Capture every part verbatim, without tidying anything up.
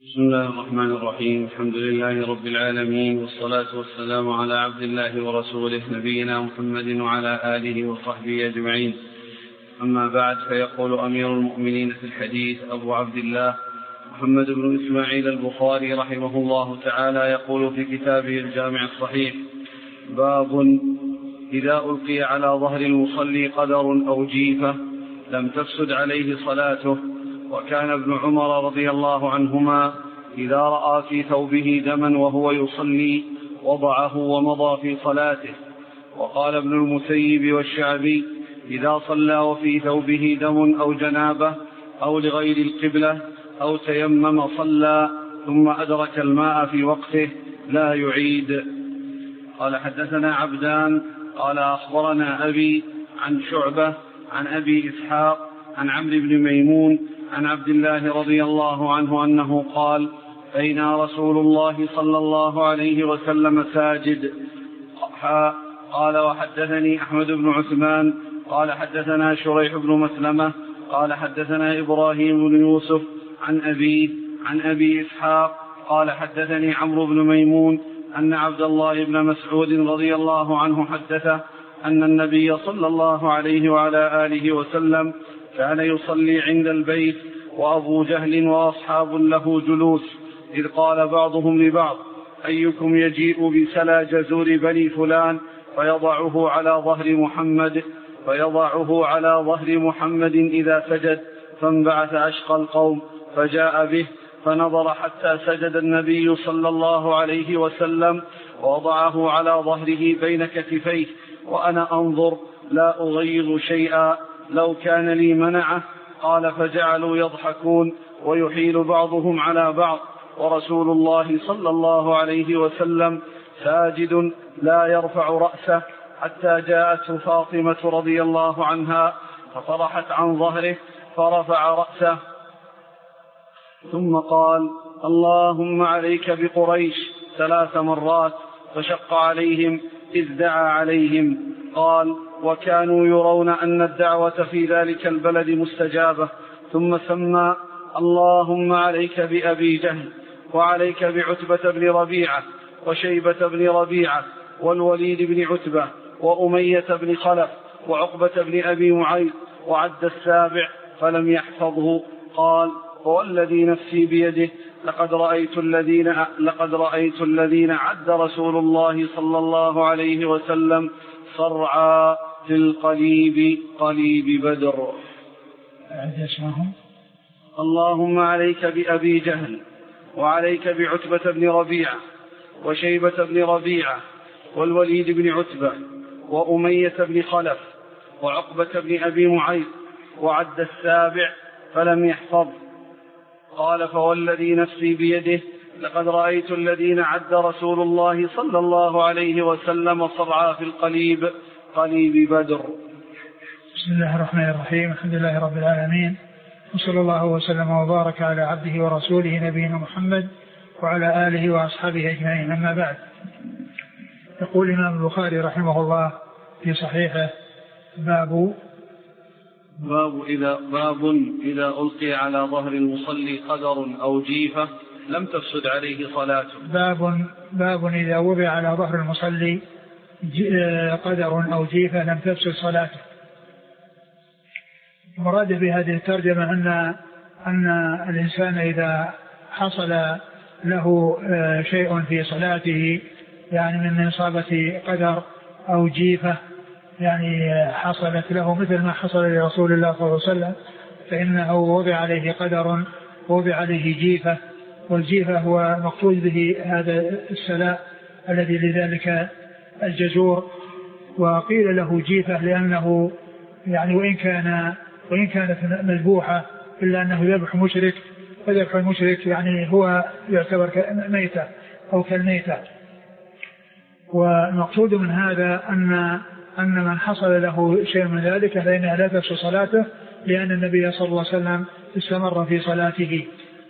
بسم الله الرحمن الرحيم. الحمد لله رب العالمين، والصلاة والسلام على عبد الله ورسوله نبينا محمد وعلى آله وصحبه أجمعين. أما بعد، فيقول أمير المؤمنين في الحديث أبو عبد الله محمد بن إسماعيل البخاري رحمه الله تعالى، يقول في كتابه الجامع الصحيح: باب إذا ألقي على ظهر المصلي قدر أو جيفة لم تفسد عليه صلاته. وكان ابن عمر رضي الله عنهما إذا رأى في ثوبه دما وهو يصلي وضعه ومضى في صلاته. وقال ابن المسيب والشعبي: إذا صلى وفي ثوبه دم أو جنابة أو لغير القبلة أو تيمم صلى ثم أدرك الماء في وقته لا يعيد. قال: حدثنا عبدان قال أخبرنا أبي عن شعبة عن أبي إسحاق عن عمرو بن ميمون عن عبد الله رضي الله عنه أنه قال: بين رسول الله صلى الله عليه وسلم ساجد. قال: وحدثني أحمد بن عثمان قال حدثنا شريح بن مسلمة قال حدثنا إبراهيم بن يوسف عن أبيه عن أبي إسحاق قال حدثني عمرو بن ميمون أن عبد الله بن مسعود رضي الله عنه حدثه أن النبي صلى الله عليه وعلى آله وسلم كان يصلي عند البيت وأبو جهل وأصحاب له جلوس، إذ قال بعضهم لبعض: أيكم يجيء بسلا جزور بني فلان فيضعه على ظهر محمد فيضعه على ظهر محمد إذا سجد. فانبعث أشقى القوم فجاء به فنظر حتى سجد النبي صلى الله عليه وسلم ووضعه على ظهره بين كتفيه، وأنا أنظر لا أغيظ شيئا، لو كان لي منعه. قال: فجعلوا يضحكون ويحيل بعضهم على بعض، ورسول الله صلى الله عليه وسلم ساجد لا يرفع رأسه، حتى جاءته فاطمة رضي الله عنها فطرحت عن ظهره فرفع رأسه، ثم قال: اللهم عليك بقريش ثلاث مرات، فشق عليهم إذ دعا عليهم. قال: وكانوا يرون أن الدعوة في ذلك البلد مستجابة. ثم سمى: اللهم عليك بأبي جهل، وعليك بعتبة بن ربيعة، وشيبة بن ربيعة، والوليد بن عتبة، وأمية بن خلف، وعقبة بن أبي معيط، وعد السابع فلم يحفظه. قال: والذي نفسي بيده لقد رأيت الذين لقد رأيت الذين عد رسول الله صلى الله عليه وسلم صرعا في القليب قليب بدر. اللهم عليك بأبي جهل، وعليك بعتبة بن ربيعة، وشيبة بن ربيعة، والوليد بن عتبة، وأمية بن خلف، وعقبة بن أبي معيط، وعد السابع فلم يحفظ. قال: فوالذي نفسي بيده لقد رأيت الذين عد رسول الله صلى الله عليه وسلم صرعا في القليب قليب بدر. بسم الله الرحمن الرحيم. الحمد لله رب العالمين، وصلى الله وسلم وبارك على عبده ورسوله نبينا محمد وعلى آله وأصحابه أجمعين. أما بعد، يقول الإمام البخاري رحمه الله في صحيحه: باب باب إذا, باب إذا ألقي على ظهر المصلي قدر أو جيفة لم تفسد عليه صلاته. باب, باب إذا وضع على ظهر المصلي قدر أو جيفة لم تفسد صلاته. مراد بهذه الترجمة أن, أن الإنسان إذا حصل له شيء في صلاته، يعني من إصابة قدر أو جيفة، يعني حصلت له مثل ما حصل لرسول الله صلى الله عليه وسلم، فإنه وضع عليه قدر ووضع عليه جيفة. والجيفة هو مقصود به هذا السلاء الذي لذلك الجزور. وقيل له جيفة لأنه يعني وإن كان وإن كانت مذبوحة إلا أنه ذبح مشرك، فذبح المشرك يعني هو يعتبر ميتة أو كالميتة. والمقصود من هذا أن أن من حصل له شيء من ذلك فإنها لا تفسد صلاته، لأن النبي صلى الله عليه وسلم استمر في صلاته.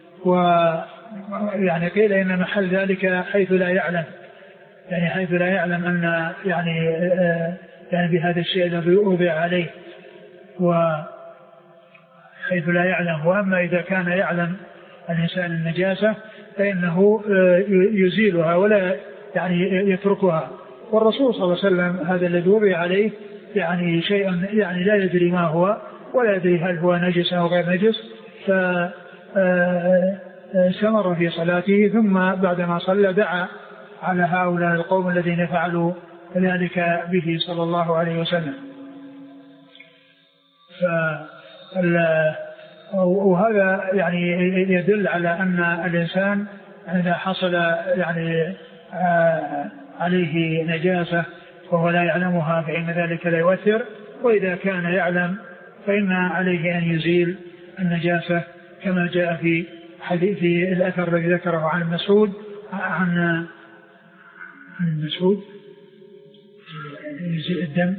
ويعني قيل إن محل ذلك حيث لا يعلم، يعني حيث لا يعلم أن يعني يعني بهذا الشيء الذي وضع عليه، وحيث لا يعلم. وأما إذا كان يعلم الإنسان النجاسة فإنه يزيلها ولا يعني يتركها. والرسول صلى الله عليه وسلم هذا الذي وضع عليه يعني شيء يعني لا يدري ما هو ولا يدري هل هو نجس أو غير نجس، فاستمر في صلاته، ثم بعدما صلى دعا على هؤلاء القوم الذين فعلوا ذلك به صلى الله عليه وسلم. وهذا يعني يدل على أن الإنسان إذا حصل يعني عليه نجاسة وهو لا يعلمها فإن ذلك لا يؤثر، وإذا كان يعلم فإن عليه أن يزيل النجاسة كما جاء في حديث في الأثر الذي ذكره عن مسعود عن مسعود يزيل الدم.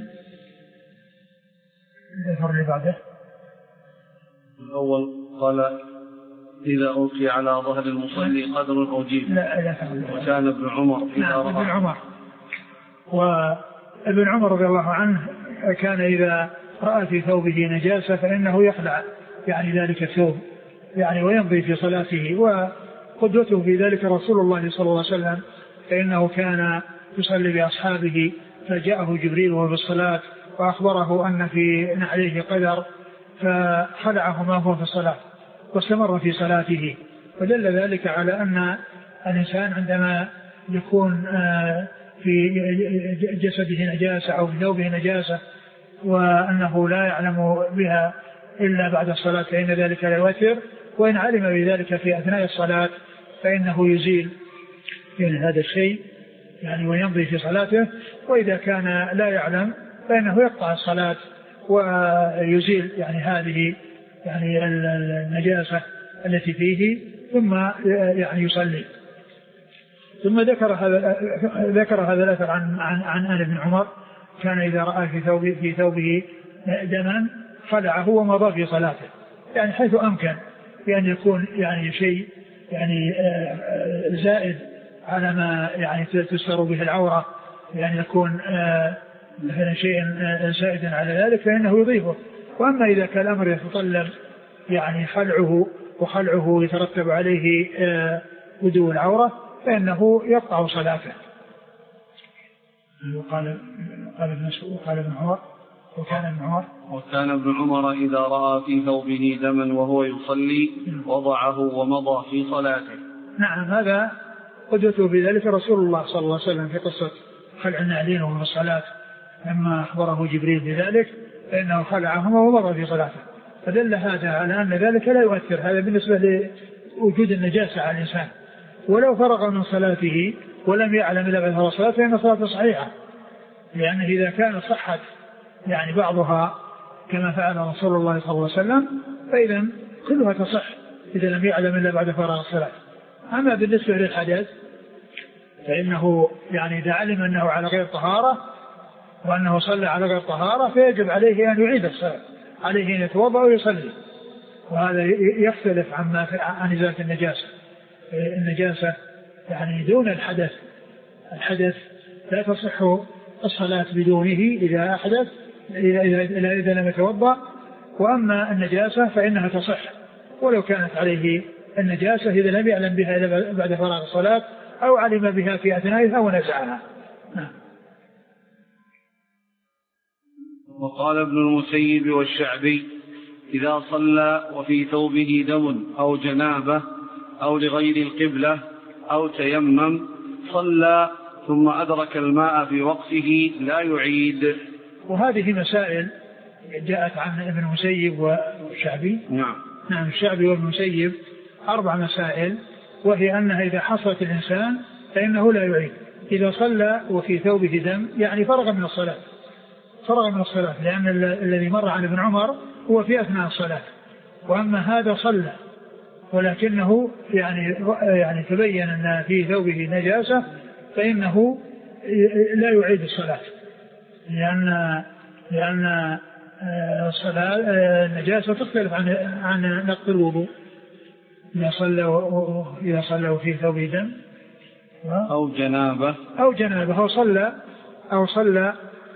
الأثر اللي بعده الأول قال إذا ألقي على ظهر المصلي قدر أو جيب. لا لا وكان ابن عمر إذا رأى ابن عمر وابن عمر رضي الله عنه كان إذا رأى في ثوبه نجاسة فإنه يخلع يعني ذلك الثوب يعني ويمضي في صلاته. وقدوته في ذلك رسول الله صلى الله عليه وسلم، فإنه كان يصلي بأصحابه فجاءه جبريل وهو بالصلاة وأخبره أن في نعليه قدر فخلعه ما هو في الصلاة واستمر في صلاته. ودل ذلك على أن الإنسان عندما يكون في جسده نجاسة أو في ثوبه نجاسة وأنه لا يعلم بها إلا بعد الصلاة فإن ذلك لا يؤثر، وإن علم بذلك في أثناء الصلاة فإنه يزيل يعني هذا الشيء يعني ويمضي في صلاته. وإذا كان لا يعلم فإنه يقطع الصلاة ويزيل يعني هذه يعني النجاسة التي فيه ثم يعني يصلي. ثم ذكر هذا ذكر هذا الأثر عن عن عن آل بن عمر كان إذا رأى في ثوبه في ثوبه دما خلعه ومضى في صلاته، يعني حيث أمكن بأن يكون يعني شيء يعني زائد على ما يعني تستر به العورة، يعني يكون مثلا شيء زائدا على ذلك فإنه يضيفه. وأما إذا كان الأمر يتطلب يعني خلعه وخلعه يترتب عليه بدو العورة فإنه يقطع صلاته. وقال قال ابن مسعود قال ابن عمر وكان ابن عمر وكان ابن عمر إذا رأى في ثوبه دما وهو يصلي وضعه ومضى في صلاته. نعم، هذا قدوته في ذلك رسول الله صلى الله عليه وسلم في قصة خلع النعلين وهو في الصلاة لما أخبره جبريل بذلك فإنه خلعهما ومضى في صلاته. فدل هذا على أن ذلك لا يؤثر. هذا بالنسبة لوجود النجاسة على الإنسان، ولو فرغ من صلاته ولم يعلم إلا بعد الصلاة فإن صلاته صحيحة، لأنه إذا كان صحت يعني بعضها كما فعل رسول الله صلى الله عليه وسلم فإذا كلها تصح إذا لم يعلم إلا بعد فراغ الصلاة. أما بالنسبة للحدث فإنه يعني إذا علم أنه على غير طهارة وأنه صلى على غير طهارة فيجب عليه أن يعيد الصلاة، عليه أن يتوضأ ويصلي. وهذا يختلف عما عن إزالة النجاسة. النجاسة يعني دون الحدث، الحدث لا تصح الصلاة بدونه إذا أحدث إذا, إذا, إذا لم يتوضأ. وأما النجاسة فإنها تصح ولو كانت عليه النجاسة إذا لم يعلم بها إلا بعد فراغ الصلاة أو علم بها في أثنائها ونزعها. نعم. وقال ابن المسيب والشعبي إذا صلى وفي ثوبه دم أو جنابة أو لغير القبلة أو تيمم صلى ثم أدرك الماء في وقته لا يعيد. وهذه مسائل جاءت عن ابن المسيب والشعبي. نعم نعم الشعبي وابن المسيب أربع مسائل، وهي أنها إذا حصلت الإنسان فإنه لا يعيد. إذا صلى وفي ثوبه دم يعني فرغ من الصلاة، فرغ من الصلاة، لأن الذي مر عن ابن عمر هو في أثناء الصلاة. وأما هذا صلى ولكنه يعني يعني تبين أن في ثوبه نجاسة فإنه لا يعيد الصلاة، لأن لأن الصلاة النجاسة تختلف عن عن نقض الوضوء. إذا صلى إذا صلى في ثوبه دم أو جنابة أو جنابة أو صلى أو صلى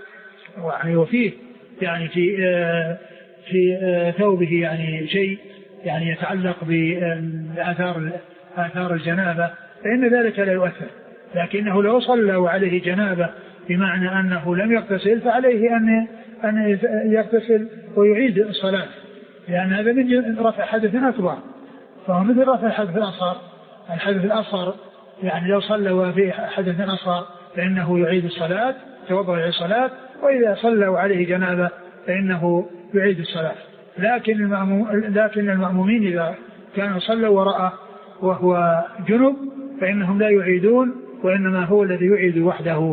يعني وفيه يعني في في ثوبه يعني شيء يعني يتعلق بآثار آثار الجنابة فإن ذلك لا يؤثر. لكنه لو صلى وعليه جنابة بمعنى أنه لم يغتسل فعليه أن أن يغتسل ويعيد الصلاة، لأن هذا من رفع حدث أكبر، فهو مثل رفع الحدث الأصغر. الحدث الأصغر يعني لو صلى وفي حدث أصغر فإنه يعيد الصلاة، توضأ يعيد الصلاة، وإذا صلى وعليه جنابة فإنه يعيد الصلاة. لكن المأموم لكن المأمومين إذا كانوا صلوا وراءه وهو جنب فإنهم لا يعيدون، وإنما هو الذي يعيد وحده.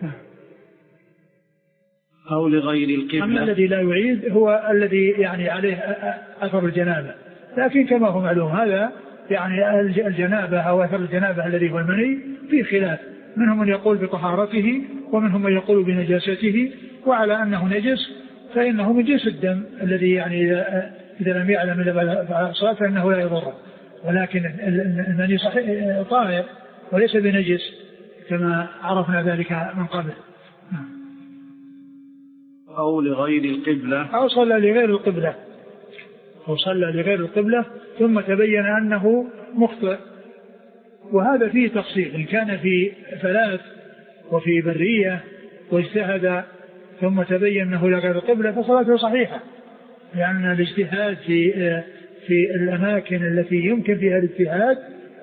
أو لغير القبلة. أما الذي لا يعيد هو الذي يعني عليه أثر الجنابة. لكن كما هو معلوم هذا يعني الجنابة أو أثر الجنابة الذي هو المني في خلاف، منهم من يقول بطهارته ومنهم من يقول بنجاسته، وعلى أنه نجس فإنه من جنس الدم الذي يعني إذا لم يعلم إلا الصلاة فإنه لا يضره، ولكن المني صحيح طاهر وليس بنجس كما عرفنا ذلك من قبل. أو لغير القبلة، أو صلى لغير القبلة أو صلى لغير القبلة ثم تبين أنه مخطئ، وهذا فيه تفصيل. إن كان في فلات وفي برية واجتهد ثم تبين أنه لغير القبلة فصلاته صحيحة، لأن الاجتهاد في في الأماكن التي يمكن فيها الاجتهاد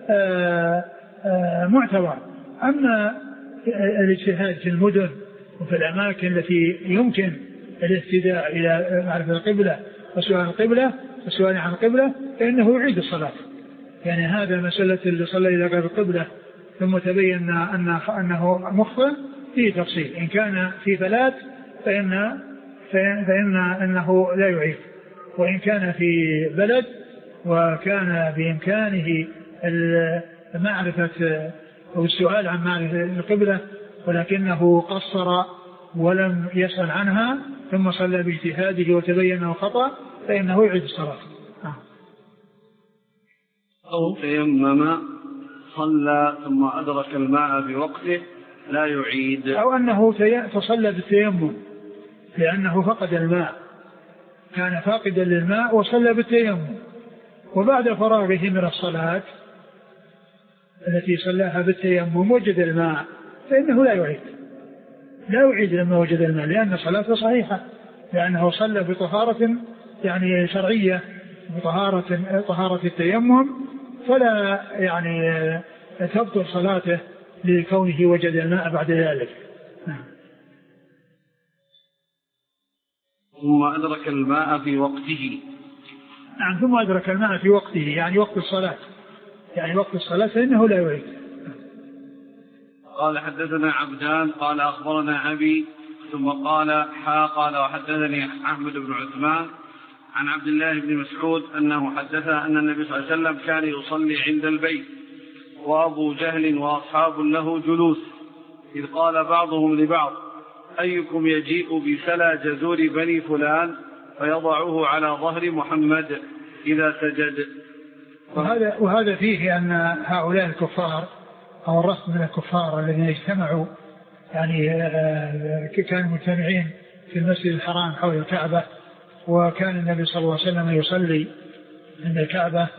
معتبر. أما الاجتهاد في المدن وفي الأماكن التي يمكن الاهتداء إلى معرفة القبلة وسؤال القبلة وسؤال عن القبلة فإنه يعيد الصلاة. يعني هذا مسألة اللي صلى إلى غير القبلة ثم تبين أن أنه مخطئ فيه تفصيل. إن كان في فلات فإن فإن أنه لا يعيد، وإن كان في بلد وكان بإمكانه معرفة أو السؤال عن معرفة القبلة ولكنه قصر ولم يسأل عنها ثم صلى باجتهاده وتبين أنه خطأ فإنه يعيد الصلاة. أو تيمم صلى ثم أدرك الماء بوقته لا يعيد، أو أنه تصلى بالتيمم لأنه فقد الماء، كان فاقدا للماء وصلى بالتيمم، وبعد فراغه من الصلاة التي صلاها بالتيمم وجد الماء فإنه لا يعيد لا يعيد لما وجد الماء، لأن صلاته صحيحة، لأنه صلى بطهارة يعني شرعية بطهارة طهارة التيمم، فلا يعني تبطل صلاته لكونه وجد الماء بعد ذلك. ثم أدرك الماء في وقته. نعم، ثم أدرك الماء في وقته يعني وقت الصلاة، يعني وقت الصلاة فإنه لا يعيد. قال حدثنا عبدان قال أخبرنا أبي ثم قال حا قال وحدثني أحمد بن عثمان عن عبد الله بن مسعود أنه حدث أن النبي صلى الله عليه وسلم كان يصلي عند البيت وأبو جهل وأصحاب له جلوس، إذ قال بعضهم لبعض أيكم يجيء بسلى جزور بني فلان فيضعه على ظهر محمد إذا سجد. وهذا, وهذا فيه أن هؤلاء الكفار أو الرسم من الكفار الذين اجتمعوا يعني كانوا مجتمعين في المسجد الحرام حول الكعبة، وكان النبي صلى الله عليه وسلم يصلي عند الكعبة،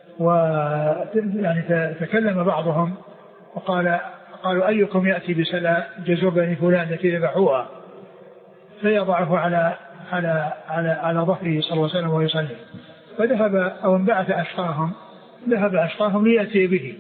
ويعني تكلم بعضهم وقال قالوا أيكم يأتي بسلى جزور بني فلان التي ذبحوها فيضعه على على على على ظهره صلى الله عليه وسلم ويصلي، فذهب أو انبعث أشقاهم ذهب أشقاهم ليأتي به.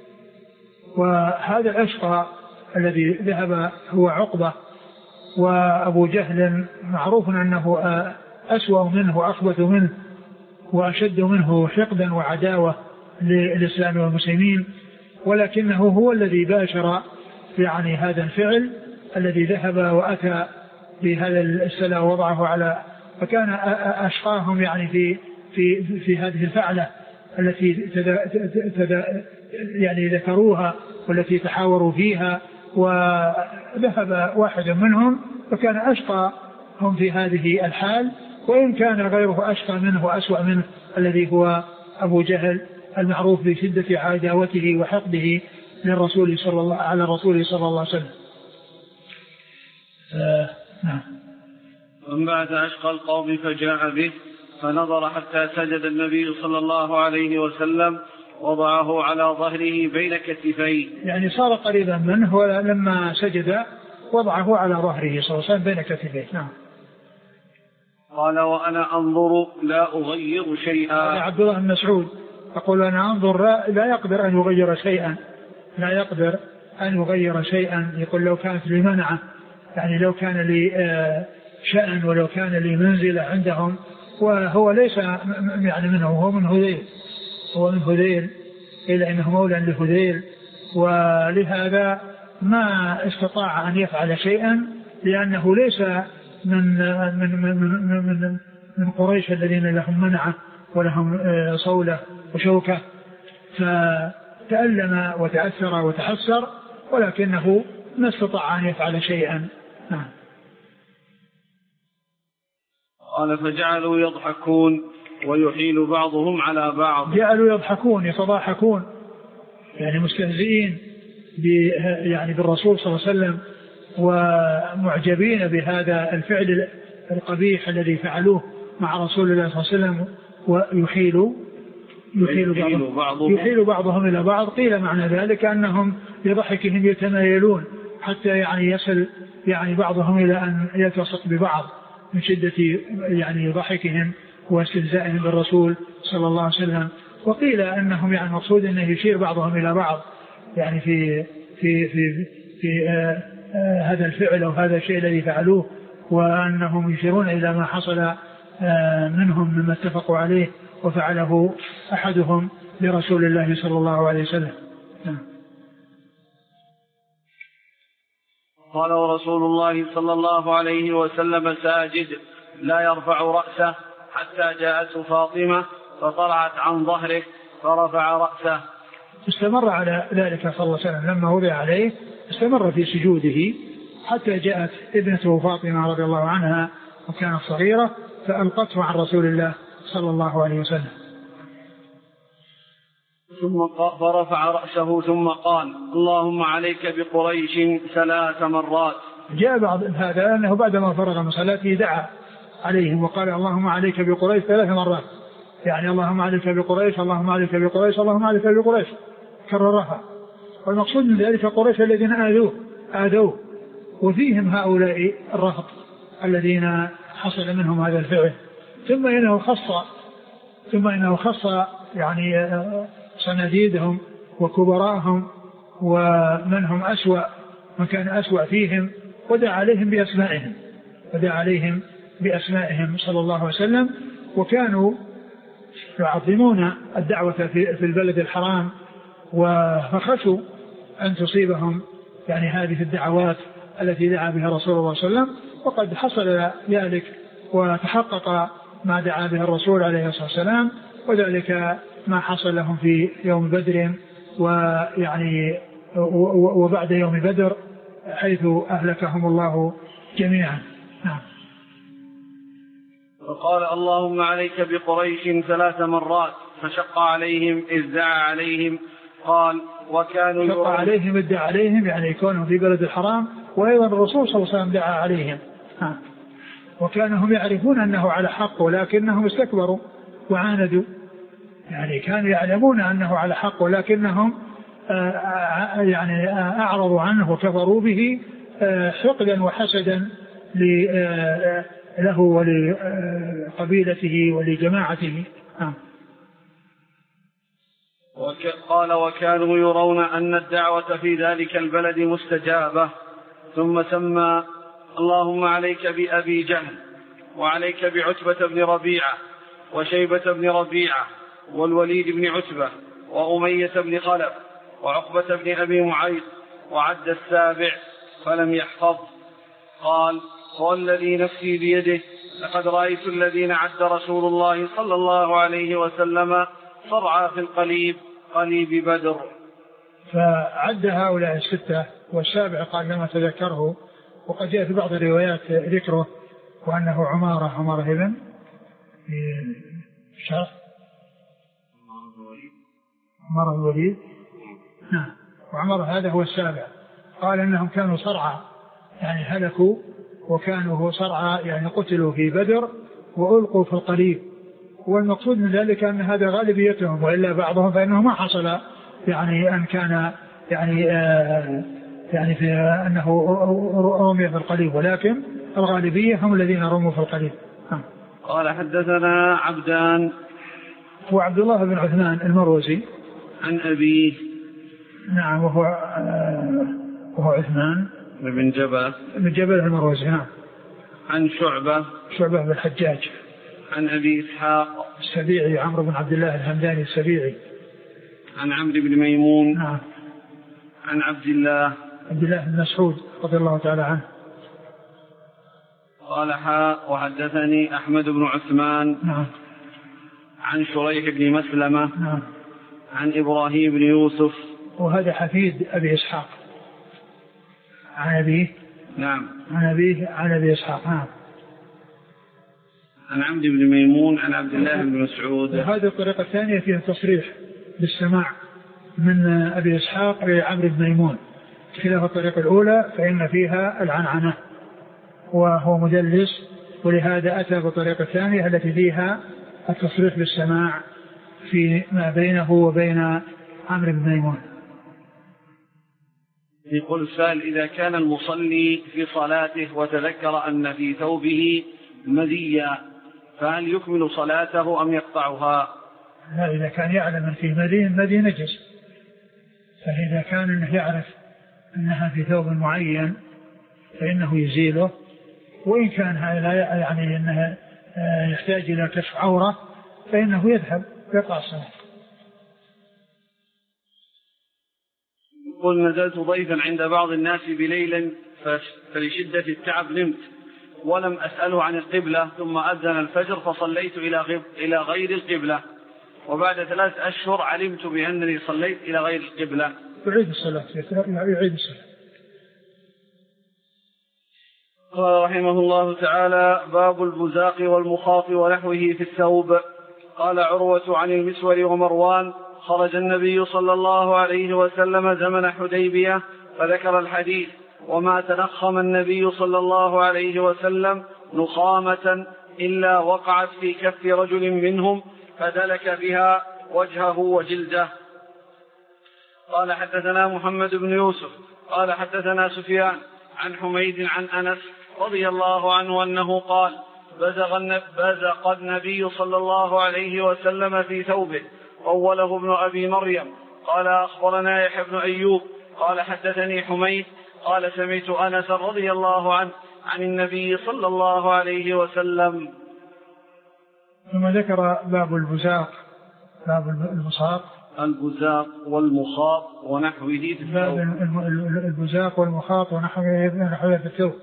وهذا الأشقى الذي ذهب هو عقبة، وأبو جهل معروف أنه أسوأ منه وأخبث منه وأشد منه حقدا وعداوة للإسلام والمسلمين، ولكنه هو الذي باشر يعني هذا الفعل الذي ذهب وأتى بهذا السلى ووضعه على، فكان أشقاهم يعني في في في هذه الفعلة التي تدا تدا يعني ذكروها والتي تحاوروا فيها، وذهب واحد منهم فكان أشقى هم في هذه الحال، وإن كان غيره أشقى منه وأسوأ منه الذي هو أبو جهل المعروف بشدة عداوته وحقده للرسول صلى الله على الرسول صلى الله عليه وسلم. آه نعم. ومن بعد أشقى القوم فجاء به فنظر حتى سجد النبي صلى الله عليه وسلم وضعه على ظهره بين كتفيه، يعني صار قريبا منه، ولما سجد وضعه على ظهره صلى الله عليه وسلم بين كتفيه. نعم. قال وأنا أنظر لا أغير شيئا. عبد الله بن مسعود يقول أنا أنظر لا يقدر أن يغير شيئا، لا يقدر أن يغير شيئا. يقول لو كانت لي منعة، يعني لو كان لي شأن ولو كان لي منزلة عندهم، وهو ليس يعني منه، هو من هذيل، هو من هذيل إلا أنه مولى لهذيل، ولهذا ما استطاع أن يفعل شيئا لأنه ليس من من من من, من, من قريش الذين لهم منعة ولهم صولة وشوكة، فتألم وتأثر وتحسر ولكنه ما استطاع أن يفعل شيئا. نعم. قال فجعلوا يضحكون ويحيل بعضهم على بعض. جعلوا يضحكون يتضاحكون، يعني مستهزئين يعني بالرسول صلى الله عليه وسلم، ومعجبين بهذا الفعل القبيح الذي فعلوه مع رسول الله صلى الله عليه وسلم، ويحيل يحيل بعضهم, يحيل بعضهم إلى بعض. قيل معنى ذلك أنهم بضحكهم يتمايلون حتى يعني يصل يعني بعضهم إلى أن يلتصق ببعض من شدة يعني ضحكهم واستهزائهم بالرسول صلى الله عليه وسلم. وقيل أنهم يعني مقصود أنه يشير بعضهم إلى بعض يعني في في في في آآ آآ هذا الفعل أو هذا الشيء الذي فعلوه، وأنهم يشيرون إلى ما حصل منهم مما اتفقوا عليه وفعله أحدهم لرسول الله صلى الله عليه وسلم. قال ورسول الله صلى الله عليه وسلم ساجد لا يرفع رأسه حتى جاءته فاطمة فطلعت عن ظهره فرفع رأسه. استمر على ذلك صلى الله عليه وسلم لما وضع عليه، استمر في سجوده حتى جاءت ابنته فاطمة رضي الله عنها وكانت صغيرة فألقته عن رسول الله صلى الله عليه وسلم. ثم فرفع رأسه ثم قال اللهم عليك بقريش ثلاث مرات. جاء بعض هذا أنه بعدما فرغ من صلاته دعا عليهم وقال اللهم عليك بقريش ثلاث مرات، يعني اللهم عليك بقريش اللهم عليك بقريش اللهم عليك بقريش كررها. والمقصود من ذلك قريش الذين آذوه آذوه وفيهم هؤلاء الرهط الذين حصل منهم هذا الفعل. ثم إنه خص ثم إنه خص يعني صناديدهم وكبراءهم ومن هم أسوأ من كان أسوأ فيهم، ودعا عليهم بأسمائهم ودعا عليهم بأسمائهم صلى الله عليه وسلم. وكانوا يعظمون الدعوة في البلد الحرام، وخشوا أن تصيبهم يعني هذه الدعوات التي دعا بها رسول الله صلى الله عليه وسلم. وقد حصل ذلك وتحقق ما دعا به الرسول عليه الصلاة والسلام، وذلك ما حصل لهم في يوم بدر ويعني وبعد يوم بدر حيث أهلكهم الله جميعا. نعم. وقال اللهم عليك بقريش ثلاث مرات فشق عليهم إذ دعا عليهم. قال وكانوا شق عليهم إذ دعا عليهم يعني يكونوا في بلد الحرام، وأيضا الرسول صلى الله عليه وسلم دعا عليهم. ها. وكانهم يعرفون أنه على حق ولكنهم استكبروا وعاندوا، يعني كانوا يعلمون أنه على حق ولكنهم يعني أعرضوا عنه وكفروا به حقدا وحسدا له ولقبيلته ولجماعته. قال وكانوا يرون أن الدعوة في ذلك البلد مستجابة. ثم سمى اللهم عليك بأبي جهل وعليك بعتبة بن ربيعة وشيبة بن ربيعة والوليد بن عتبة وأمية بن خلف وعقبة بن أبي معيط، وعد السابع فلم يحفظ. قال والذي نفسي بيده لقد رأيت الذين عد رسول الله صلى الله عليه وسلم صرعى في القليب قليب بدر. فعد هؤلاء الستة والسابع قال لما تذكره، وقد جاء في بعض الروايات ذكره وأنه عمارة عمارة ابن شرف عمارة الوليد. نعم. وعمارة هذا هو السابع. قال أنهم كانوا صرعى يعني هلكوا، وكانوا صرعى يعني قتلوا في بدر وألقوا في القليب والمقصود من ذلك أن هذا غالبيتهم، وإلا بعضهم فإنه ما حصل يعني أن كان يعني آه يعني في أنه رمي في القليب، ولكن الغالبية هم الذين رموا في القليب. قال حدثنا عبدان هو عبد الله بن عثمان المروزي عن أبيه نعم وهو آه وهو عثمان بن جبل بن جبل المروزي نعم عن شعبة شعبة بن الحجاج عن أبي إسحاق السبيعي عمرو بن عبد الله الهمداني السبيعي عن عمرو بن ميمون نعم عن عبد الله عبد الله بن مسعود رضي الله تعالى عنه. قال حاء وحدثني أحمد بن عثمان نعم عن شريح بن مسلمة نعم عن إبراهيم بن يوسف وهذا حفيد أبي إسحاق عن أبيه نعم عن أبيه عن أبي إسحاق نعم عن عمرو بن ميمون عن عبد الله بن مسعود. وهذه الطريقة الثانية فيها تصريح بالسماع من أبي إسحاق لعمرو بن ميمون، خلاف الطريقة الأولى فإن فيها العنعنة وهو مدلس، ولهذا أتى بالطريقة الثانية التي فيها التصريح بالسماع في ما بينه وبين عمرو بن ميمون. يقول السائل: إذا كان المصلي في صلاته وتذكر أن في ثوبه مذيا فهل يكمل صلاته أم يقطعها؟ لا، إذا كان يعلم أن فيه مذي مذي نجس، فإذا كان أنه يعرف أنها في ثوب معين فإنه يزيله، وإن كان هذا يعني أنه يحتاج إلى كشف عورة فإنه يذهب يقطع الصلاة. قل: نزلت ضيفا عند بعض الناس بليل فلشدة التعب نمت ولم أسأله عن القبلة، ثم أذن الفجر فصليت إلى غير القبلة، وبعد ثلاث أشهر علمت بأنني صليت إلى غير القبلة. يعيد الصلاة يعيد الصلاة. قال رحمه الله تعالى: باب البزاق والمخاط ونحوه في الثوب. قال عروة عن المسور ومروان: خرج النبي صلى الله عليه وسلم زمن حديبية فذكر الحديث: وما تنخم النبي صلى الله عليه وسلم نخامة إلا وقعت في كف رجل منهم فدلك بها وجهه وجلده. قال حدثنا محمد بن يوسف قال حدثنا سفيان عن حميد عن أنس رضي الله عنه أنه قال: بزق النبي صلى الله عليه وسلم في ثوبه، أوله ابن أبي مريم. قال أخبرنا يحيى بن أيوب قال حدثني حميد قال سمعت أنس رضي الله عنه عن النبي صلى الله عليه وسلم. ثم ذكر باب البزاق باب المصاب البزاق والمخاط ونحوه في الثوب. باب البزاق والمخاط ونحوه في الثوب.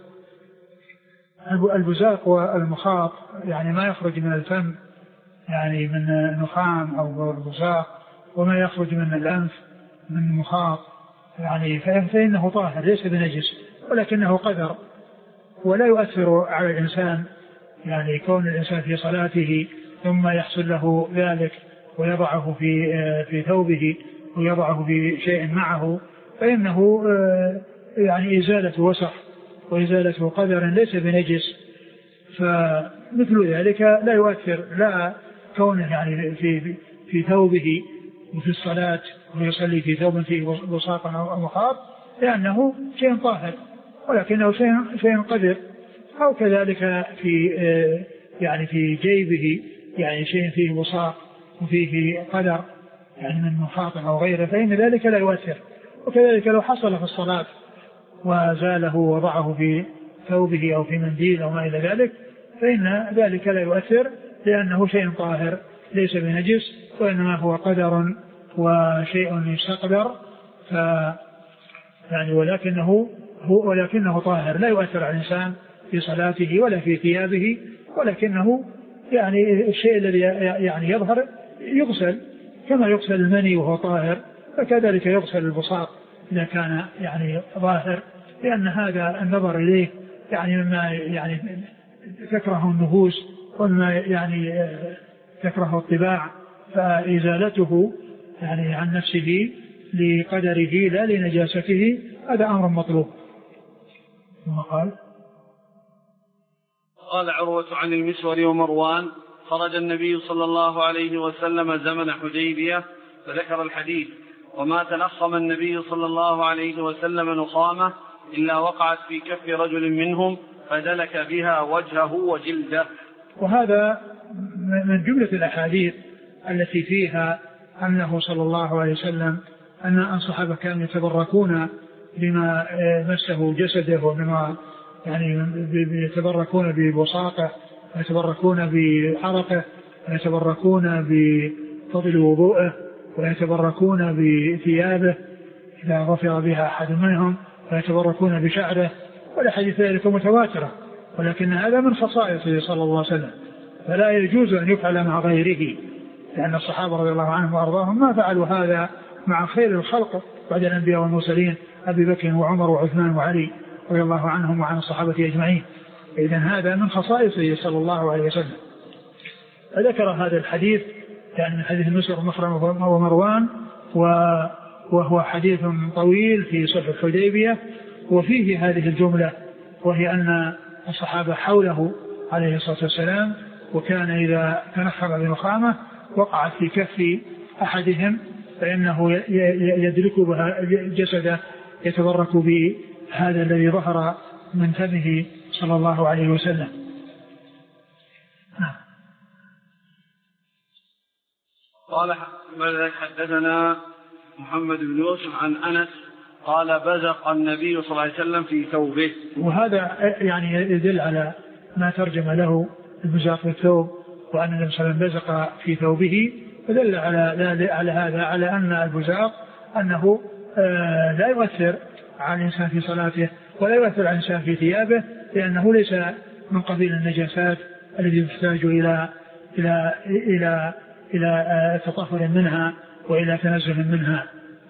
البزاق والمخاط يعني ما يخرج من الفم يعني من نخام أو البزاق، وما يخرج من الأنف من مخاط يعني فإنه طاهر ليس بنجس، ولكنه قدر ولا يؤثر على الإنسان. يعني كون الإنسان في صلاته ثم يحصل له ذلك ويضعه في في ثوبه ويضعه في شيء معه فإنه يعني إزالة وسخ وإزالة قدر ليس بنجس، فمثل ذلك لا يؤثر لا كونه يعني في في ثوبه وفي الصلاة ويصلي في ثوب فيه بصاق أو مخاط لأنه شيء طاهر، ولكنه شيء شيء قدر. أو كذلك في يعني في جيبه يعني شيء فيه بصاق وفيه قدر يعني من مخاط أو غيره فإن ذلك لا يؤثر. وكذلك لو حصل في الصلاة وزاله وضعه في ثوبه أو في منديل أو ما إلى ذلك فإن ذلك لا يؤثر لأنه شيء طاهر ليس بنجس، وإنما هو قدر وشيء يستقدر ف يعني ولكنه هو ولكنه طاهر لا يؤثر على الإنسان في صلاته ولا في ثيابه، ولكنه يعني الشيء الذي يعني يظهر يغسل كما يغسل المني وهو طاهر، فكذلك يغسل البصاق إذا كان يعني ظاهر، لأن هذا النظر إليه يعني مما يعني تكره النفوس ومما يعني تكره الطباع، فإزالته يعني عن نفسه لقدره لا لنجاسته هذا أمر مطلوب. ثم قال قال عروة عن المسور ومروان: خرج النبي صلى الله عليه وسلم زمن حديبية فذكر الحديث وما تنخم النبي صلى الله عليه وسلم نخامة إلا وقعت في كف رجل منهم فدلك بها وجهه وجلده. وهذا من جملة الأحاديث التي فيها أنه صلى الله عليه وسلم أن الصحابة كانوا يتبركون بما مسه جسده وبما يعني يتبركون ببصاقه ويتبركون بعرقه ويتبركون بفضل وضوءه ويتبركون بثيابه إذا غفر بها أحد منهم ويتبركون بشعره، والحديث ذلك متواترة، ولكن هذا من خصائصه صلى الله عليه وسلم، فلا يجوز أن يفعل مع غيره، لأن الصحابة رضي الله عنهم وأرضاهم ما فعلوا هذا مع خير الخلق بعد الأنبياء والمرسلين أبي بكر وعمر وعثمان وعلي رضي الله عنهم وعن الصحابة أجمعين. إذن هذا من خصائصه صلى الله عليه وسلم. فذكر هذا الحديث يعني من حديث مسر ومخرم ومروان، وهو حديث طويل في صلح الحديبية، وفيه هذه الجملة وهي أن الصحابة حوله عليه الصلاة والسلام، وكان إذا تنخم بنخامة وقعت في كف أحدهم فإنه يدرك بها جسده يتبرك بهذا الذي ظهر من فمه صلى الله عليه وسلم. قال حدثنا محمد بن يوسف عن أنس قال بزق النبي صلى الله عليه وسلم في ثوبه. وهذا يعني يدل على ما ترجم له البزاق في الثوب، وأن النبي صلى الله عليه وسلم بزق في ثوبه، فدل على على هذا على أن البزاق أنه آه لا يؤثر على الإنسان في صلاته ولا يؤثر على الإنسان في ثيابه، لأنه ليس من قبيل النجاسات التي تحتاج إلى إلى إلى إلى تطهر منها وإلى تنزه منها.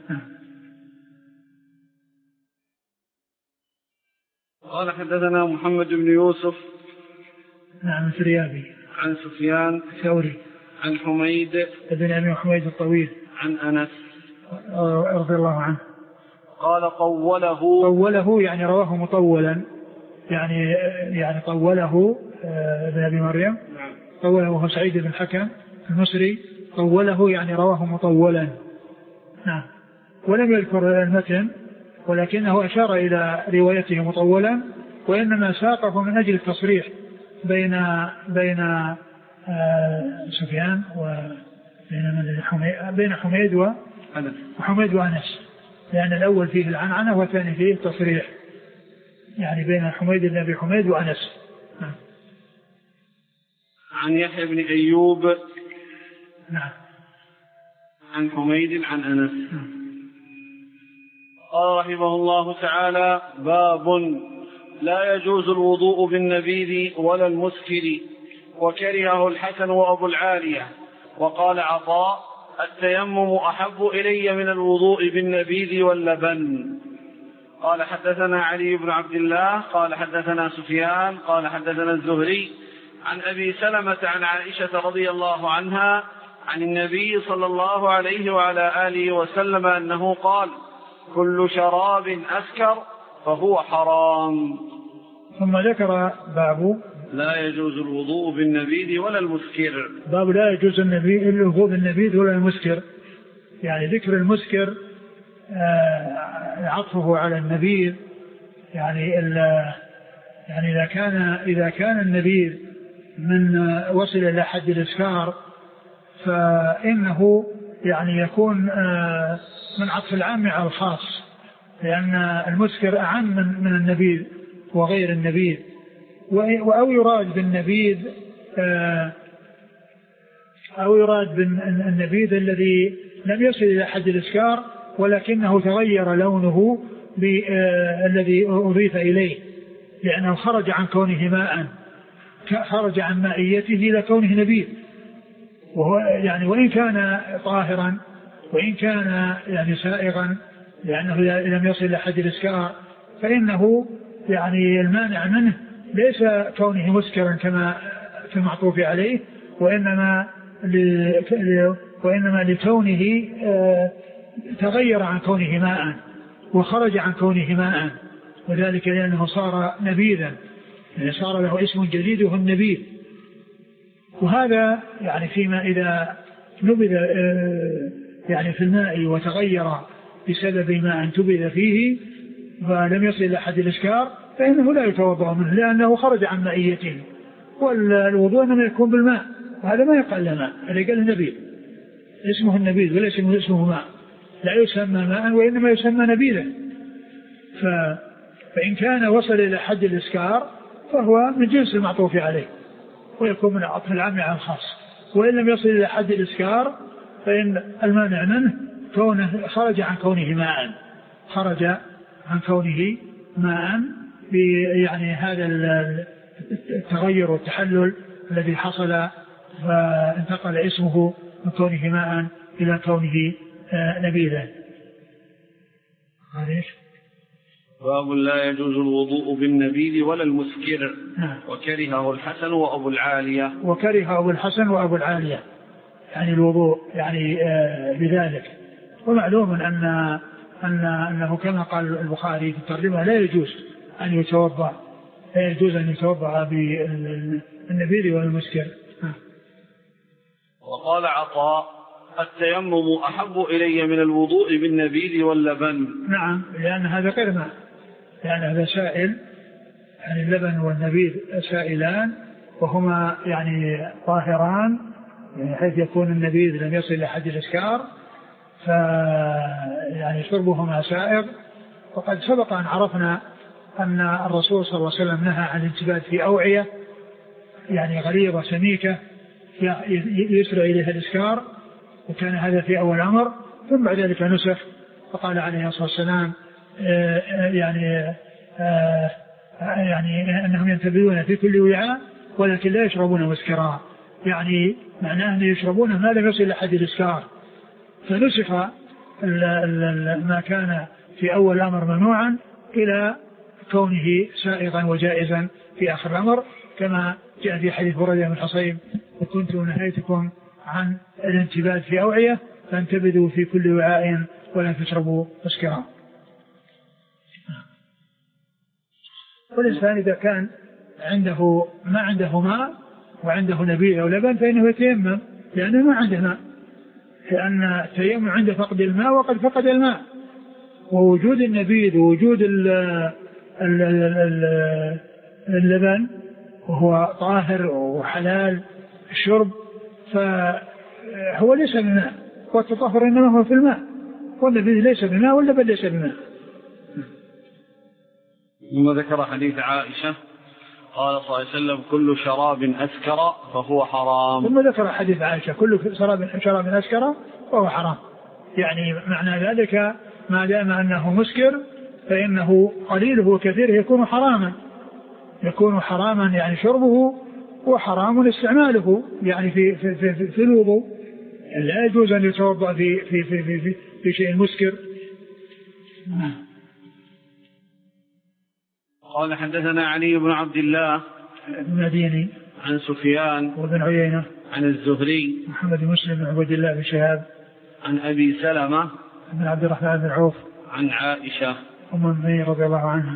قال حدثنا محمد بن يوسف نعم الفريابي عن سفيان الثوري عن حميد بن أبي حميد الطويل عن أنس رضي الله عنه قال طوله طوله يعني رواه مطولا، يعني يعني طوله ابن أبي مريم طوله هو سعيد بن الحكم المصري، طوله يعني رواه مطولا. نعم. ولم يذكر المتن ولكنه أشار إلى روايته مطولا، وإنما ساقه من أجل التصريح بين بين آه سفيان وبين حميد بين حميد وحميد وأنس، لأن الأول فيه العنعنة والثاني فيه التصريح، يعني بين حميد بن أبي حميد وأنس. نعم. عن يحيى بن أيوب نعم عن حميد عن أنس. قال رحمه الله تعالى باب لا يجوز الوضوء بالنبيذ ولا المسكر، وكرهه الحسن وأبو العالية. وقال عطاء التيمم أحب إلي من الوضوء بالنبيذ واللبن. قال حدثنا علي بن عبد الله قال حدثنا سفيان قال حدثنا الزهري عن أبي سلمة عن عائشة رضي الله عنها عن النبي صلى الله عليه وعلى آله وسلم أنه قال كل شراب أسكر فهو حرام. ثم ذكر باب لا يجوز الوضوء بالنبيذ ولا المسكر. باب لا يجوز الوضوء بالنبيذ ولا المسكر، يعني ذكر المسكر عطفه على النبيذ، يعني يعني إذا كان إذا كان النبيذ من وصل إلى حد الإسكار فإنه يعني يكون من عطف العام على الخاص، لأن المسكر أعم من من النبيذ وغير النبيذ، أو يراد بالنبيذ أو يراد بالنبيذ الذي لم يصل إلى حد الإسكار ولكنه تغير لونه بالذي أضيف إليه، لأنه خرج عن كونه ماء، خرج عن مائيته إلى كونه نبيذ، وهو يعني وإن كان طاهرا وإن كان يعني سائغا، لأنه لم يصل إلى حد الإسكار، فإنه يعني المانع منه ليس كونه مسكرا كما في المعطوف عليه، وإنما وإنما لكونه تغير عن كونه ماء وخرج عن كونه ماء، وذلك لأنه صار نبيذا، يعني صار له اسم جديد وهو النبيذ. وهذا يعني فيما إذا نبذ يعني في الماء وتغير بسبب ما انتبذ فيه ولم يصل إلى حد الإسكار فإنه لا يتوضأ منه لأنه خرج عن مائيته، والوضوء إنما يكون بالماء، وهذا ما يقال له ماء، هذا قال النبيذ، اسمه النبيذ وليس اسمه ماء، لا يسمى ماء وإنما يسمى نبيذا. ف... فإن كان وصل إلى حد الإسكار فهو من جنس المعطوف عليه ويكون من عطف العام على الخاص، وإن لم يصل إلى حد الإسكار فإن المانع منه كونه خرج عن كونه ماء، خرج عن كونه ماء يعني هذا التغير والتحلل الذي حصل فانتقل اسمه من كونه ماء إلى كونه نبيذا. باب لا يجوز الوضوء بالنبيذ ولا المسكر. نعم. وكرهه الحسن وأبو العالية. وكرهه أبو الحسن وأبو العالية يعني الوضوء يعني آه بذلك. ومعلوم أن أن أنه كما قال البخاري في الترجمة لا يجوز أن يتوضأ لا يجوز أن يتوضأ بالنبيذ ولا المسكر. وقال عطاء التيمم أحب إلي من الوضوء بالنبيذ واللبن. نعم، لأن هذا غير ماء، يعني هذا سائل، يعني اللبن والنبيذ سائلان وهما يعني طاهران، يعني حيث يكون النبيذ لم يصل إلى حد الإسكار ف يعني شربهما سائغ. وقد سبق أن عرفنا أن الرسول صلى الله عليه وسلم نهى عن الانتباد في أوعية يعني غليظة سميكة يسرع إليها الإسكار، وكان هذا في أول أمر، ثم بعد ذلك نسخ فقال عليه الصلاة والسلام يعني يعني أنهم ينتبهون في كل وعاء ولكن لا يشربون مسكرا، يعني معناه أن يشربون ما لم يصل إلى حد الإسكار، فنسخ ما كان في أول الأمر ممنوعا إلى كونه سائغا وجائزا في آخر الأمر، كما جاء في حديث بريدة بن الحصيب وكنت نهيتكم عن الانتباد في أوعية فانتبذوا في كل وعاء ولا تشربوا مسكرا. والإنسان إذا كان عنده ما عنده ماء وعنده نبيذ أو لبن فإنه يتيمم لأنه ما عنده ماء، لأن التيمم عند فقد الماء وقد فقد الماء، ووجود النبيذ ووجود اللبن وهو طاهر وحلال الشرب فهو ليس بماء، والتطهر إنما هو في الماء، والنبيذ ليس بماء واللبن ليس بماء. ثم ذكر حديث عائشة قال صلى الله عليه وسلم كل شراب أسكر فهو حرام. ثم ذكر حديث عائشة كل شراب شراب أسكر فهو حرام، يعني معنى ذلك ما دام أنه مسكر فإنه قليله وكثيره يكون حراما، يكون حراما يعني شربه وحرام استعماله يعني في في في, في الوضوء، لا يجوز أن يتوضأ في في في في, في, في شيء مسكر. قال حدثنا علي بن عبد الله المديني عن سفيان وابن عيينة عن الزهري محمد بن مسلم بن عبد الله بن شهاب عن أبي سلمة بن عبد الرحمن بن عوف عن عائشة أم المؤمنين رضي الله عنها.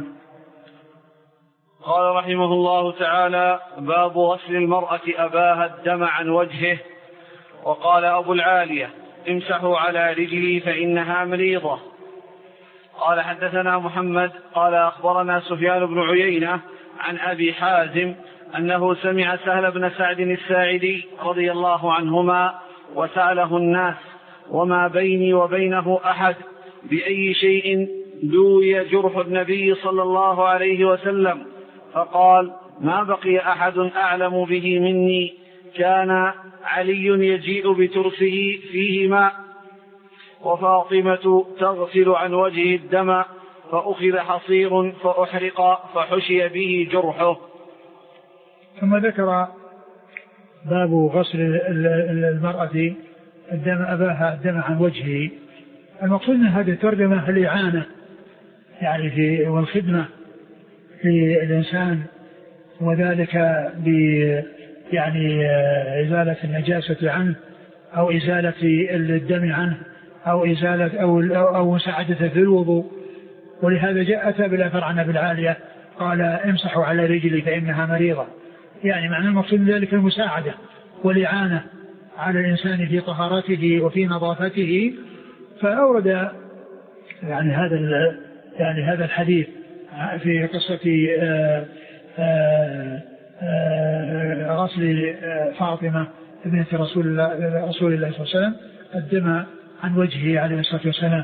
قال رحمه الله تعالى باب غسل المرأة أباها الدم عن وجهه. وقال أبو العالية امسحوا على رجلي فإنها مريضة. قال حدثنا محمد قال أخبرنا سفيان بن عيينة عن أبي حازم أنه سمع سهل بن سعد الساعدي رضي الله عنهما وسأله الناس وما بيني وبينه أحد بأي شيء دوي جرح النبي صلى الله عليه وسلم، فقال ما بقي أحد أعلم به مني، كان علي يجيء بترسه فيه ماء وفاطمة تغسل عن وجه الدم فأخذ حصير فأحرق فحشي به جرحه. ثم ذكر باب غسل المرأة الدم أباها الدم عن وجهه. المقصود من هذه الترجمة الإعانة يعني في والخدمة في الإنسان، وذلك ب يعني إزالة النجاسة عنه أو إزالة الدم عنه أو إزالة أو أو مساعدته في الوضوء. ولهذا جاء أتى بالأثر عن أبي العالية قال امسحوا على رجلي فإنها مريضة، يعني معنى المقصود من ذلك المساعدة والإعانة على الإنسان في طهارته وفي نظافته. فأورد يعني هذا يعني هذا الحديث في قصة غسل فاطمة ابنة رسول الله رسول الله صلى الله عليه وسلم الدم عن وجهه عليه الصلاة والسلام.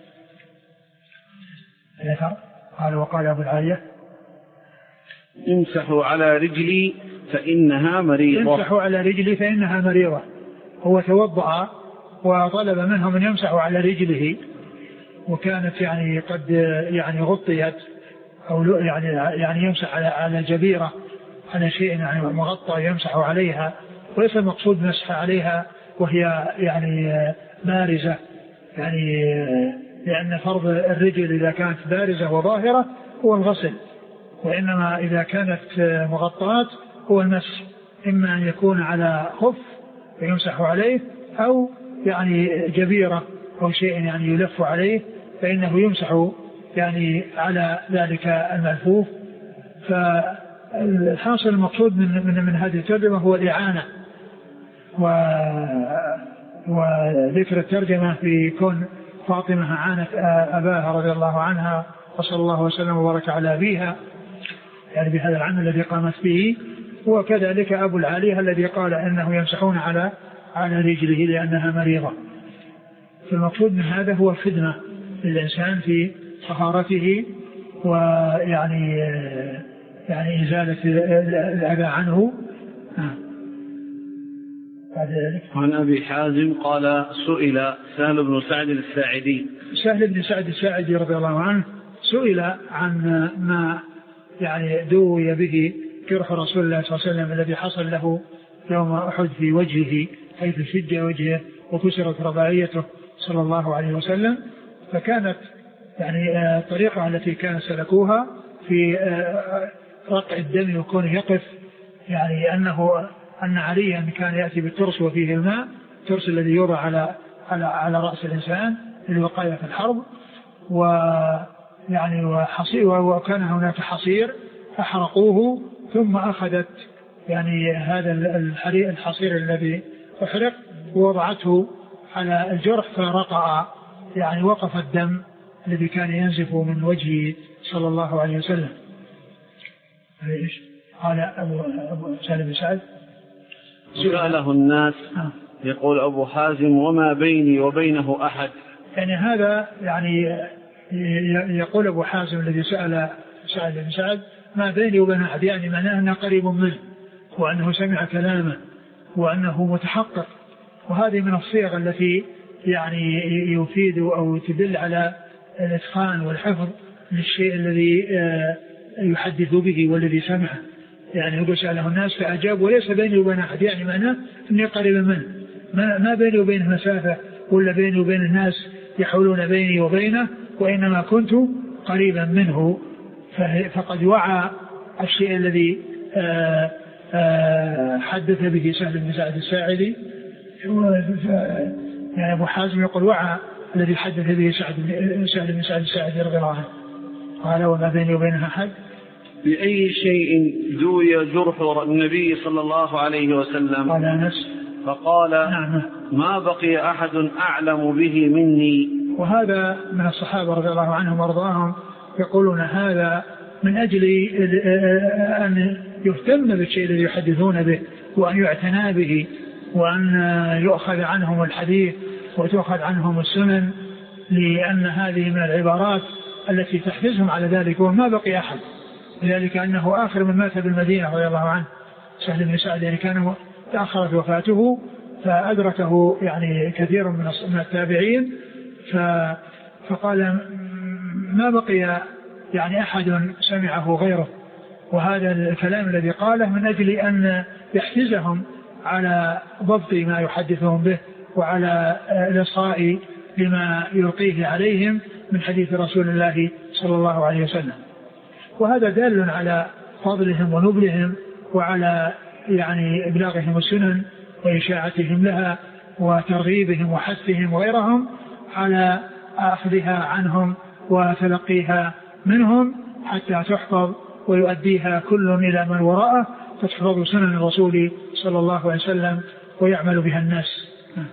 قال وقال أبو العالية امسحوا على رجلي فإنها مريضة. امسحوا على رجلي فإنها مريضة. هو توضأ وطلب منهم أن يمسحوا على رجله، وكانت يعني قد يعني غطيت أو يعني يعني يمسح على على الجبيرة على شيء يعني مغطى يمسح عليها، وليس المقصود مسح عليها وهي يعني بارزة، يعني لأن فرض الرجل إذا كانت بارزة وظاهرة هو الغسل، وإنما إذا كانت مغطاة هو المسح، إما أن يكون على خف فيمسح عليه أو يعني جبيرة أو شيء يعني يلف عليه فإنه يمسح يعني على ذلك الملفوف. فالحاصل المقصود من, من, من هذه الترجمة هو الإعانة، وذكر الترجمة في كون فاطمة عانت أباها رضي الله عنها وصلى الله وسلم وبارك على أبيها يعني بهذا العمل الذي قامت به، وكذلك أبو العالية الذي قال أنه يمسحون على على رجله لأنها مريضة. فالمقصود من هذا هو الخدمة للإنسان في طهارته ويعني يعني إزالة الأذى عنه. عن أبي حازم قال سئل سهل بن سعد الساعدي سهل بن سعد الساعدي رضي الله عنه سئل عن ما يعني دوي به جرح رسول الله صلى الله عليه وسلم الذي حصل له يوم أحد في وجهه حيث شج وجهه وكسرت رباعيته صلى الله عليه وسلم. فكانت يعني الطريقة التي كانوا سلكوها في رقع الدم وكونه يقف، يعني أنه أن عليا كان يأتي بالترس وفيه الماء، الترس الذي يوضع على على على رأس الإنسان للوقاية في الحرب، ويعني وحصير وكان هناك حصير أحرقوه ثم أخذت يعني هذا الحصير الذي أحرق ووضعته على الجرح فرقع، يعني وقف الدم الذي كان ينزف من وجهه صلى الله عليه وسلم. قال أبو, أبو سهل بن سعد سأله الناس يقول أبو حازم وما بيني وبينه أحد، يعني هذا يعني يقول أبو حازم الذي سأل سعد بن سعد ما بيني وبين أحد، يعني معناه أنه قريب منه وأنه سمع كلامه وأنه متحقق. وهذه من الصيغ التي يعني يفيد أو تدل على الإتقان والحفظ للشيء الذي يحدث به والذي سمعه. يعني هو سأله الناس فأجاب وليس بيني وبين أحد، يعني معناه أني قريب منه، ما, ما بيني وبينه مسافة ولا بيني وبين الناس يحولون بيني وبينه، وإنما كنت قريبا منه. فقد وعى الشيء الذي آآ آآ حدث به سهل بن سعد الساعدي. يعني أبو حازم يقول وعى الذي حدث به سهل بن سعد الساعدي رضي الله عنه. قال وما بيني وبينها أحد. بأي شيء دوي جرح النبي صلى الله عليه وسلم؟ قال أنس فقال نعم ما بقي أحد أعلم به مني. وهذا من الصحابة رضي الله عنهم وارضاهم يقولون هذا من أجل أن يهتم بالشيء الذي يحدثون به وأن يعتنى به وأن يؤخذ عنهم الحديث وتؤخذ عنهم السنن، لأن هذه من العبارات التي تحفزهم على ذلك. وما بقي أحد، لذلك أنه آخر من مات بالمدينة رضي الله عنه سهل بن سعد، يعني كان تأخرت وفاته فأدركه يعني كثير من التابعين. فقال ما بقي يعني أحد سمعه غيره. وهذا الكلام الذي قاله من أجل أن يحفزهم على ضبط ما يحدثهم به وعلى الإصغاء لما يلقيه عليهم من حديث رسول الله صلى الله عليه وسلم. وهذا دال على فضلهم ونبلهم وعلى يعني إبلاغهم السنن وإشاعتهم لها وترغيبهم وحثهم وغيرهم على أخذها عنهم وتلقيها منهم حتى تحفظ ويؤديها كل إلى من وراءه فتحفظ سنن الرسول صلى الله عليه وسلم ويعمل بها الناس.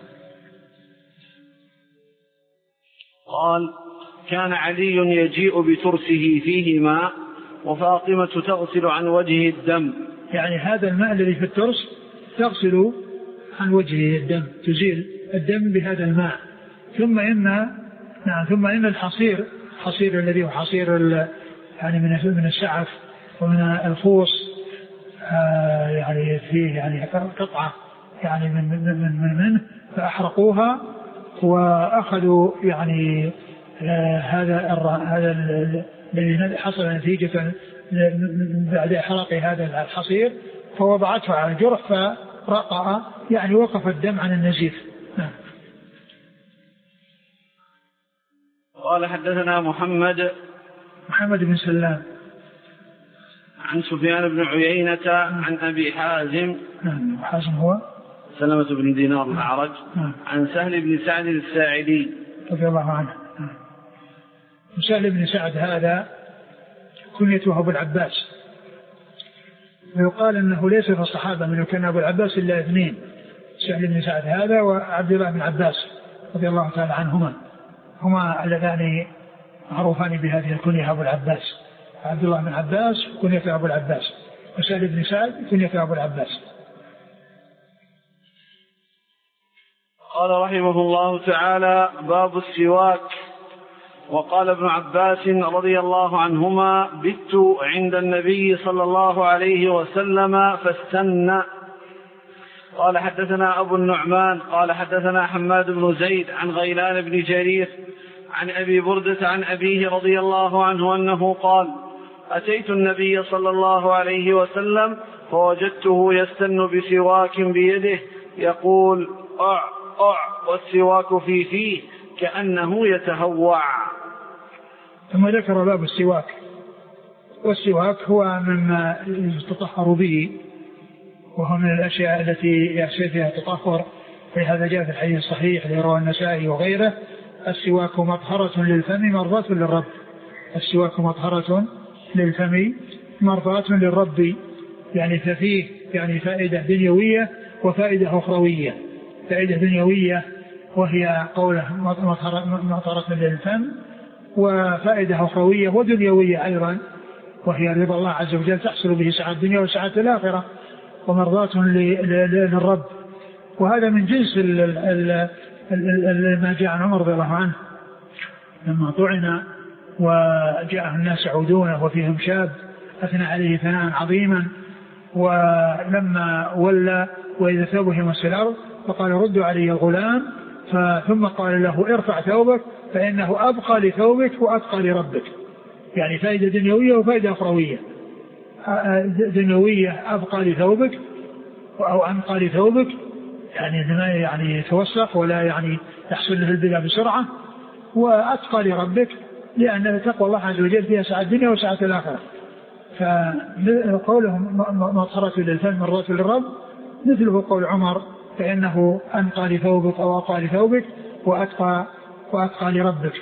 قال: كان علي يجيء بترسه فيه ماء وفاطمة تغسل عن وجهه الدم. يعني هذا الماء الذي في الترس تغسل عن وجهه الدم، تزيل الدم بهذا الماء. ثم إن نعم ثم إن الحصير حصير الذي هو حصير يعني من من السعف ومن الخوص آه يعني فيه يعني قطعة يعني من من من منه فأحرقوها وأخذوا يعني آه هذا هذا الذي حصل نتيجة بعد إحراق هذا الحصير فوضعته على الجرح فرقع يعني وقف الدم عن النزيف. نعم. قال: حدثنا محمد محمد بن سلام عن سفيان بن عيينة عن أبي حازم. نعم. حازم هو سلمة بن دينار الأعرج. عن سهل بن سعد الساعدي رضي الله عنه. سهل بن سعد هذا كنيته أبو العباس، ويقال أنه ليس في الصحابة من كان أبو العباس إلا اثنين، سهل بن سعد هذا وعبد الله بن عباس رضي الله تعالى عنهما، هما اللذان معروفان بهذه الكنية أبو العباس، عبد الله بن عباس كنيته أبو العباس، وسهل بن سعد كنيته أبو العباس. قال رحمه الله تعالى: باب السواك. وقال ابن عباس رضي الله عنهما: بت عند النبي صلى الله عليه وسلم فاستنى. قال: حدثنا أبو النعمان قال: حدثنا حماد بن زيد عن غيلان بن جرير عن أبي بردة عن أبيه رضي الله عنه أنه قال: أتيت النبي صلى الله عليه وسلم فوجدته يستن بسواك بيده يقول: أع أع والسواك في فيه كأنه يتهوع. ثم ذكر باب السواك. والسواك هو مما يتطهر به، وهو من الأشياء التي يحصل فيها التطهر، فهذا جاء في الحديث الصحيح الذي رواه النسائي وغيره: السواك مطهرة للفم مرضاة للرب. السواك مطهرة للفم مرضاة للرب، يعني ففيه يعني فائدة دنيوية وفائدة أخروية. فائدة دنيوية وهي قوله مطهرة للفم، وفائدة أخروية ودنيوية أيضا وهي رضا الله عز وجل تحصل به سعادة الدنيا وسعادة الآخرة ومرضاة للرب. وهذا من جنس ما جاء عن عمر رضي الله عنه لما طعن وجاء الناس يعودونه وفيهم شاب أثنى عليه ثناء عظيما، ولما ولى وإذا ثوبه يمس الأرض فقال: ردوا علي الغلام، ثم قال له: ارفع ثوبك فإنه أبقى لثوبك وأتقى لربك. يعني فائدة دنيوية وفائدة أخروية. دنيوية أبقى لثوبك أو أنقى لثوبك، يعني يعني يتوسخ ولا يعني يحصل له البلاء بسرعة، وأتقى لربك لأن تقوى الله عز وجل فيها سعادة الدنيا وسعادة الآخرة. فقولهم مطهرة للفم مرضاة للرب مثله قول عمر: فإنه أنقى لثوبك أو أقى لثوبك وأتقى وأتقى لربك.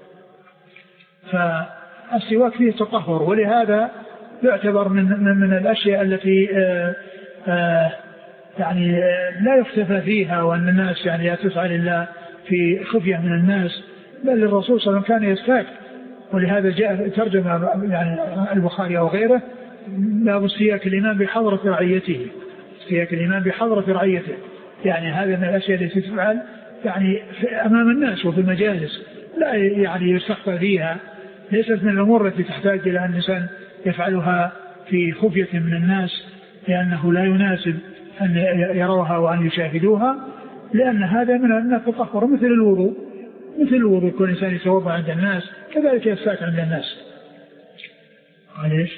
فالسواك فيه تطهر، ولهذا يعتبر من, من, من الأشياء التي آآ آآ يعني لا يختفى فيها، وأن الناس يعني لا تفعل إلا في خفية من الناس، بل الرسول صلى الله عليه وسلم كان يستاك. ولهذا جاء ترجمة يعني البخاري أو غيره: باب السياك الإمام بحضرة رعيته. سياك الإمام بحضرة رعيته، يعني هذا من الأشياء التي تفعل يعني أمام الناس وفي المجالس، لا يعني يستخفى فيها، ليست من الأمور التي تحتاج إلى أن الإنسان يفعلها في خفية من الناس، لأنه لا يناسب أن يروها وأن يشاهدوها، لأن هذا من التطهر مثل الوضوء. مثل الوضوء كل إنسان يتوضأ عند الناس كذلك يستاك عند الناس. ليش؟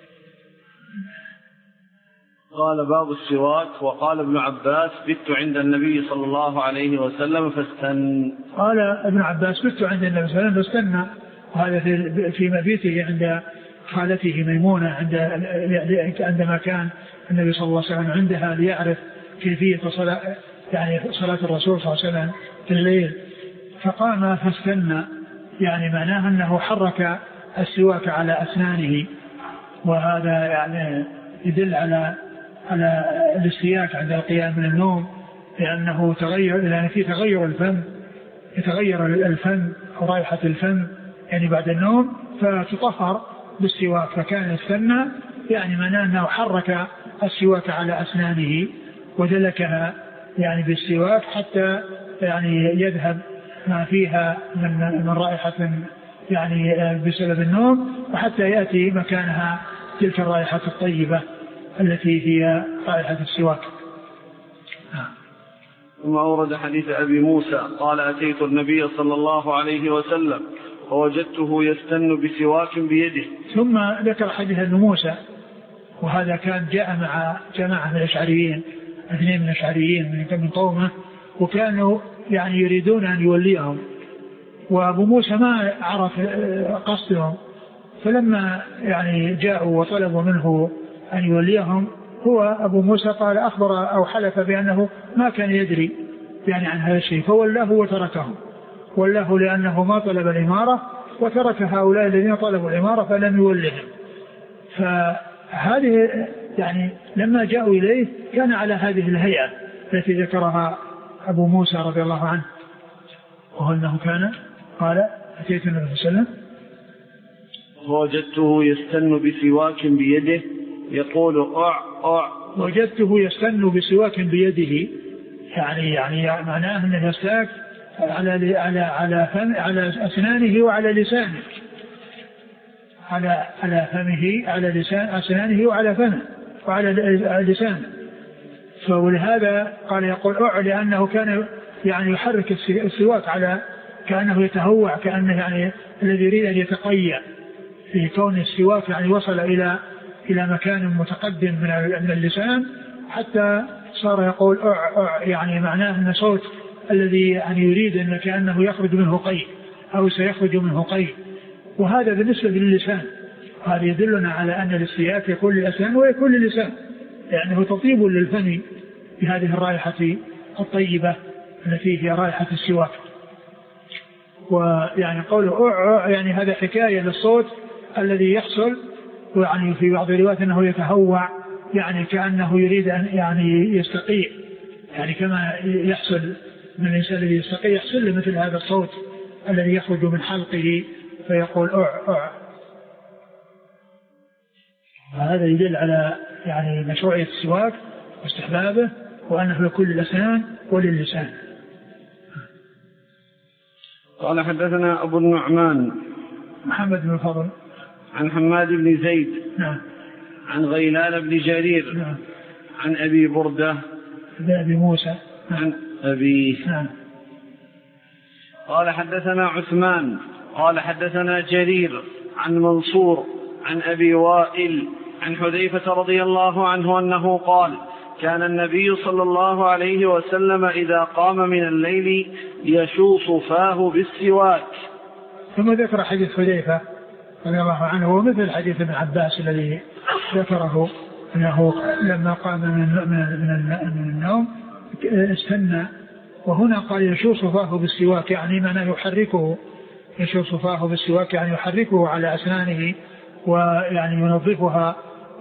قال: باب السواك. وقال ابن عباس: بت عند النبي صلى الله عليه وسلم فاستن. قال ابن عباس: بت عند النبي صلى الله عليه وسلم فاستنى. وهذا في مبيته عند خالته ميمونة عند عندما كان النبي صلى الله عليه وسلم عندها ليعرف كيفية صلاة يعني صلاة الرسول صلى الله عليه وسلم في الليل، فقام فاستنى، يعني معناه أنه حرك السواك على أسنانه، وهذا يعني يدل على على الاستياك عند القيام من النوم، لأنه تغير، لأن في تغير الفم، يتغير الفم أو رائحة الفم يعني بعد النوم، فتطهر بالسواك. فكان السنة يعني معناه أنه حرك السواك على أسنانه ودلكها يعني بالسواك حتى يعني يذهب ما فيها من من رائحة يعني بسبب النوم، وحتى يأتي مكانها تلك الرائحة الطيبة التي هي رائحة السواك. ثم أورد حديث أبي موسى قال أتيت النبي صلى الله عليه وسلم ووجدته يستن بسواك بيده. ثم ذكر حديث ابن موسى، وهذا كان جاء مع جماعة من الأشعريين، اثنين من الأشعريين من قومه، وكانوا يعني يريدون أن يوليهم، وأبو موسى ما عرف قصدهم، فلما يعني جاءوا وطلبوا منه أن يوليهم، هو أبو موسى قال أخبر أو حلف بأنه ما كان يدري يعني عن هذا الشيء، فولاه وتركهم، ولاه لأنه ما طلب الإمارة، وترك هؤلاء الذين طلبوا الإمارة فلم يولهم. فهذه يعني لما جاءوا إليه كان على هذه الهيئة التي ذكرها أبو موسى رضي الله عنه، وهو أنه كان قال أتيت النبي صلى الله عليه وسلم ووجدته يستن بسواك بيده يقول أع أع. وجدته يستن بسواك بيده يعني يعني معناه أنه يستاك على على على فم على أسنانه وعلى لسانه، على على فمه على لسان أسنانه وعلى فمه وعلى لسانه. فولهذا قال يقول أع، لأنه كان يعني يحرك السواك على كأنه يتهوع، كأنه يعني الذي يريد أن يتقيأ في كون السواك يعني وصل إلى إلى مكان متقدم من اللسان، حتى صار يقول أع أع، يعني معناه أن صوت الذي يعني يريد أن كأنه يخرج منه قيء أو سيخرج منه قيء. وهذا بالنسبة للسان، هذا يدلنا على أن الاستياك يكون للأسنان ويكون للسان، لأنه تطيب للفم بهذه الرائحة الطيبة التي هي رائحة السواك. ويعني قوله أع يعني هذا حكاية للصوت الذي يحصل، ويعني في بعض الروايات أنه يتهوع، يعني كأنه يريد أن يعني يستقيء، يعني كما يحصل من الإنسان الذي يستقيء يحصل له مثل هذا الصوت الذي يخرج من حلقه فيقول أع أع. وهذا يدل على يعني مشروعية السواك واستحبابه، وأنه لكل الأسنان وللسان. قال حدثنا أبو النعمان محمد بن الفضل عن حماد بن زيد نعم عن غيلان بن جرير نعم عن أبي بردة بن أبي موسى نعم. عن أبي نعم. قال حدثنا عثمان قال حدثنا جرير عن منصور عن أبي وائل عن حذيفة رضي الله عنه أنه قال كان النبي صلى الله عليه وسلم إذا قام من الليل يشوص فاه بالسواك. ثم ذكر حديث حذيفة رضي الله عنه ومثل حديث ابن عباس الذي ذكره أنه لما قام من, من, من النوم استنى، وهنا قال يشوص فاه بالسواك يعني معناه يحركه، يشوص فاه بالسواك يعني يحركه على أسنانه ويعني ينظفها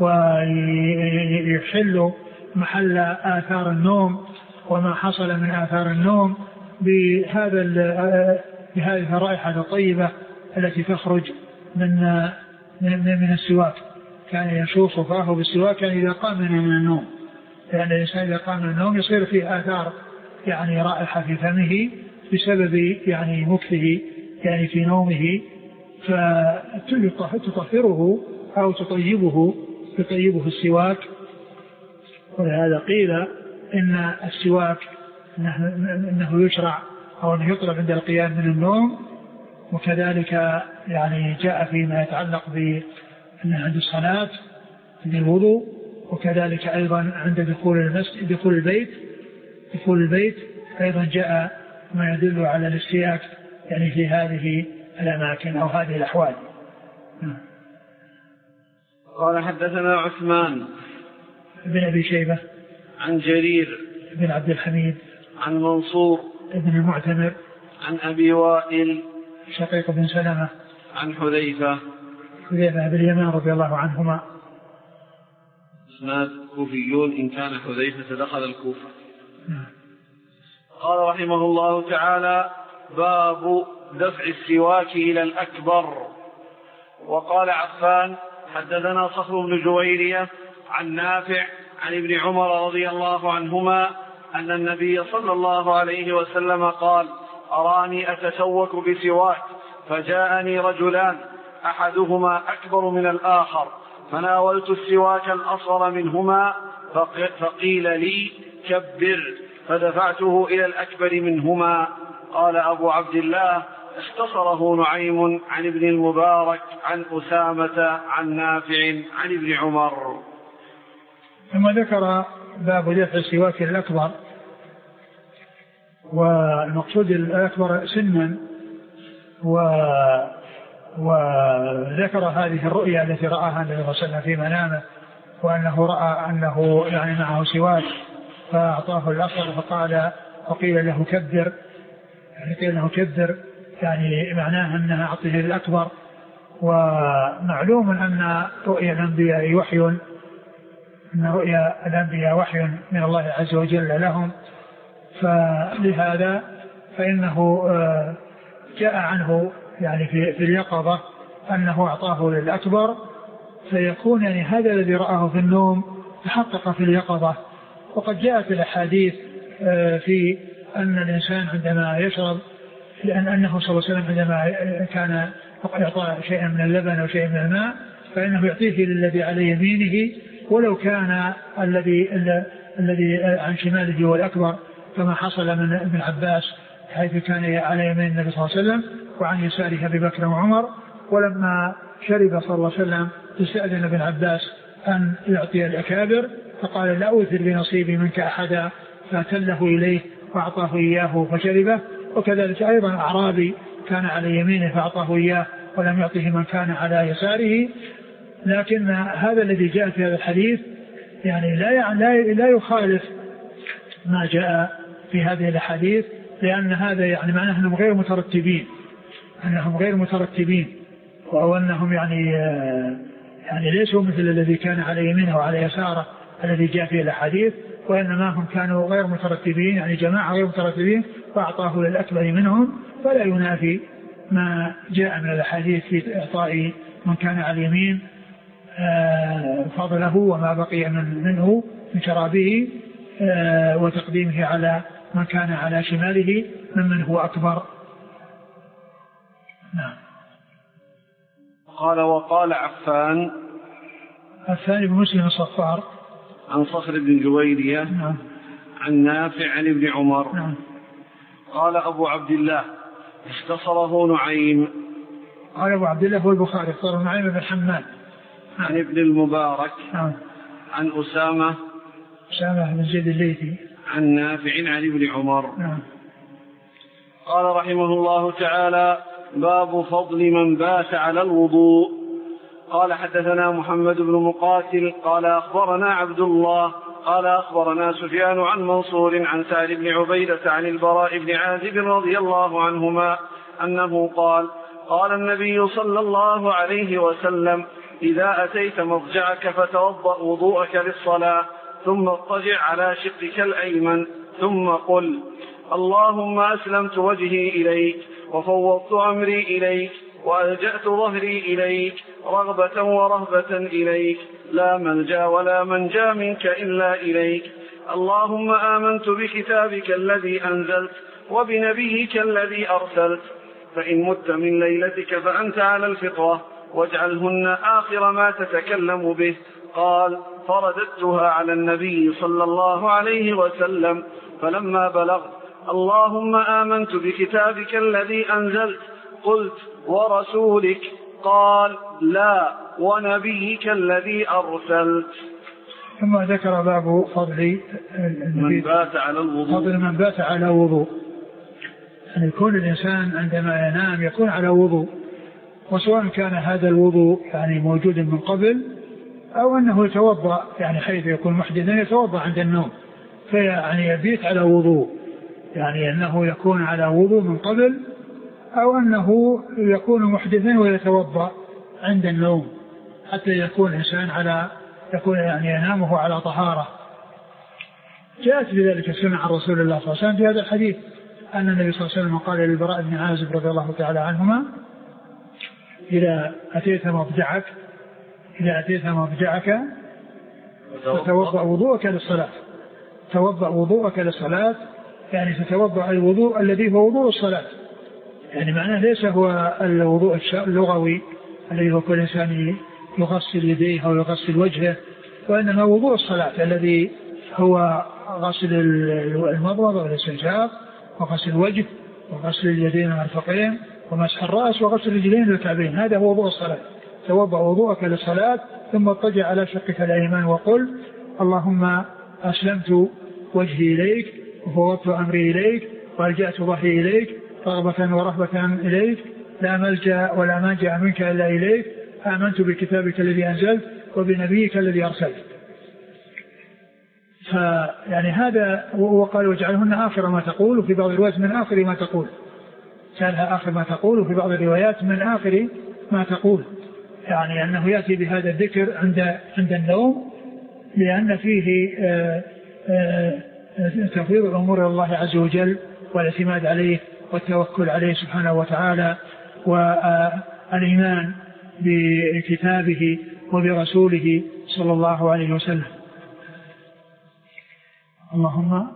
ويحل محل آثار النوم وما حصل من آثار النوم بهذا بهذه الرائحة الطيبة التي تخرج من من, من السواك. كان يشوص فاه بالسواك يعني إذا قام من النوم، لأن يعني الإنسان إذا قام من النوم يصير فيه آثار يعني رائحة في فمه بسبب يعني مكثه يعني في نومه، فتطهره أو تطيبه تطيبه السواك. ولهذا قيل إن السواك إنه يشرع أو أنه يطلب عند القيام من النوم، وكذلك يعني جاء فيما يتعلق عند الصلاة عند الوضوء، وكذلك أيضا عند دخول المسجد دخول البيت دخول البيت أيضا جاء ما يدل على الاستياك يعني في هذه الأماكن أو هذه الأحوال. قال حدثنا عثمان بن أبي شيبة عن جرير بن عبد الحميد عن منصور بن المعتمر عن أبي وائل شقيق بن سلمة عن حذيفة حذيفة بن اليمان رضي الله عنهما. إسناد كوفيون إن كان حذيفة دخل الكوفة. قال رحمه الله تعالى: باب دفع السواك إلى الأكبر. وقال عفان: حدثنا صخر بن جويرية عن نافع عن ابن عمر رضي الله عنهما أن النبي صلى الله عليه وسلم قال: أراني أتسوك بسواك، فجاءني رجلان أحدهما أكبر من الآخر، فناولت السواك الأصغر منهما فقيل لي: كبر، فدفعته إلى الأكبر منهما. قال أبو عبد الله: اختصره نعيم عن ابن المبارك عن أسامة عن نافع عن ابن عمر. ثم ذكر باب دفع السواك الأكبر، والمقصود الأكبر سنا، و وذكر هذه الرؤيا التي رآها النبي صلى الله عليه وسلم في منامه، وأنه رأى أنه يعني معه سواك فأعطاه الأصغر فقال وقيل له كبر، يعني قيل له كبر يعني معناه أنها أعطيه الأكبر. ومعلوم أن رؤيا الأنبياء وحي، أن رؤيا الأنبياء وحي من الله عز وجل لهم، فلهذا فإنه جاء عنه يعني في, في اليقظة أنه أعطاه للأكبر، فيكون يعني هذا الذي رآه في النوم تحقق في اليقظة. وقد جاءت الأحاديث في أن الإنسان عندما يشرب، لأن أنه صلى الله عليه وسلم عندما كان يعطى شيئا من اللبن أو شيئا من الماء فإنه يعطيه للذي على يمينه ولو كان الذي الذي عن شماله هو الأكبر، كما حصل من ابن عباس حيث كان على يمين النبي صلى الله عليه وسلم وعن يساره أبي بكر وعمر. ولما شرب صلى الله عليه وسلم استأذن ابن عباس أن يعطي الأكابر، فقال: لا أوثر بنصيبي منك أحدا، فأتله إليه وأعطاه إياه فشربه. وكذلك أيضا أعرابي كان على يمينه فأعطاه إياه ولم يعطه من كان على يساره. لكن هذا الذي جاء في هذا الحديث يعني لا لا يخالف ما جاء في هذه الحديث، لأن هذا يعني معناه أنهم غير مترتبين، أنهم غير مترتبين وهو أنهم يعني يعني ليسوا مثل الذي كان على يمينه وعلى يساره الذي جاء فيه الحديث، وإنما هم كانوا غير مترتبين، يعني جماعة غير مترتبين، فأعطاه للأكبر منهم، فلا ينافي ما جاء من الحديث في إعطاء من كان على اليمين فضله وما بقي منه من شرابه وتقديمه على من كان على شماله ممن هو أكبر. نعم. قال: وقال عفان الثاني بمسلم الصفار عن صخر بن جويرية نعم. عن نافع عن ابن عمر نعم. قال أبو عبد الله: اختصره نعيم. قال أبو عبد الله هو البخاري، اختصره نعيم بن حماد عن ابن المبارك نعم. عن أسامة أسامة بن زيد الليثي عن نافع عن ابن عمر نعم. قال رحمه الله تعالى: باب فضل من بات على الوضوء. قال: حدثنا محمد بن مقاتل قال أخبرنا عبد الله قال أخبرنا سفيان عن منصور عن سعد بن عبيدة عن البراء بن عازب رضي الله عنهما أنه قال: قال النبي صلى الله عليه وسلم: إذا أتيت مضجعك فتوضأ وضوءك للصلاة، ثم اضطجع على شقك الأيمن، ثم قل: اللهم أسلمت وجهي إليك وفوضت أمري إليك وألجأت ظهري إليك رغبة ورهبة إليك، لا ملجأ ولا منجا منك إلا إليك. اللهم آمنت بكتابك الذي أنزلت وبنبيك الذي أرسلت، فإن مت من ليلتك فأنت على الفطرة، واجعلهن آخر ما تتكلم به. قال: فرددتها على النبي صلى الله عليه وسلم، فلما بلغت اللهم آمنت بكتابك الذي أنزلت قلت: ورسولك؟ قال: لا، ونبيك الذي أرسلت. ثم ذكر باب فضل من بات على الوضوء، فضل من بات على وضوء، أن يكون الإنسان عندما ينام يكون على وضوء، وسواء كان هذا الوضوء يعني موجود من قبل أو أنه يتوضأ يعني حيث يكون محدثا يتوضأ عند النوم، فيعني يبيت على وضوء، يعني أنه يكون على وضوء من قبل أو أنه يكون محدثا ويتوضأ عند النوم، حتى يكون الإنسان على يكون يعني ينامه على طهارة. جاءت بذلك السنة عن رسول الله صلى الله عليه وسلم في هذا الحديث أن النبي صلى الله عليه وسلم قال للبراء بن عازب رضي الله تعالى عنهما: إذا أتيت مضجعك إذا أتيت مضجعك فتوضأ وضوءك للصلاة توضأ وضوءك للصلاة يعني تتوضأ الوضوء الذي هو وضوء الصلاة، يعني معناه ليس هو الوضوء اللغوي الذي هو كل إنسان يغسل يديه أو يغسل وجهه، وإنما وضوء الصلاة الذي هو غسل المضمضة والاستنشاق وغسل الوجه وغسل اليدين والمرفقين ومسح الرأس وغسل الرجلين والكعبين، هذا هو وضوء الصلاة. توضأ وضوءك للصلاة ثم اضطجع على شقك الأيمن وقل: اللهم أسلمت وجهي إليك وفوضت أمري إليك وألجأت ظهري إليك رغبة ورهبة إليك، لا ملجأ ولا ملجأ منك إلا إليك، آمنت بكتابك الذي أنزلت وبنبيك الذي أرسلت. فيعني هذا، وقال: واجعلهن آخر ما تقول، وفي بعض الروايات من آخر ما تقول، كانها آخر ما تقول، وفي بعض الروايات من آخر ما تقول، يعني أنه يأتي بهذا الذكر عند عند النوم، لأن فيه تفويض الأمور إلى الله عز وجل والاعتماد عليه والتوكل عليه سبحانه وتعالى، والإيمان بكتابه وبرسوله صلى الله عليه وسلم. اللهم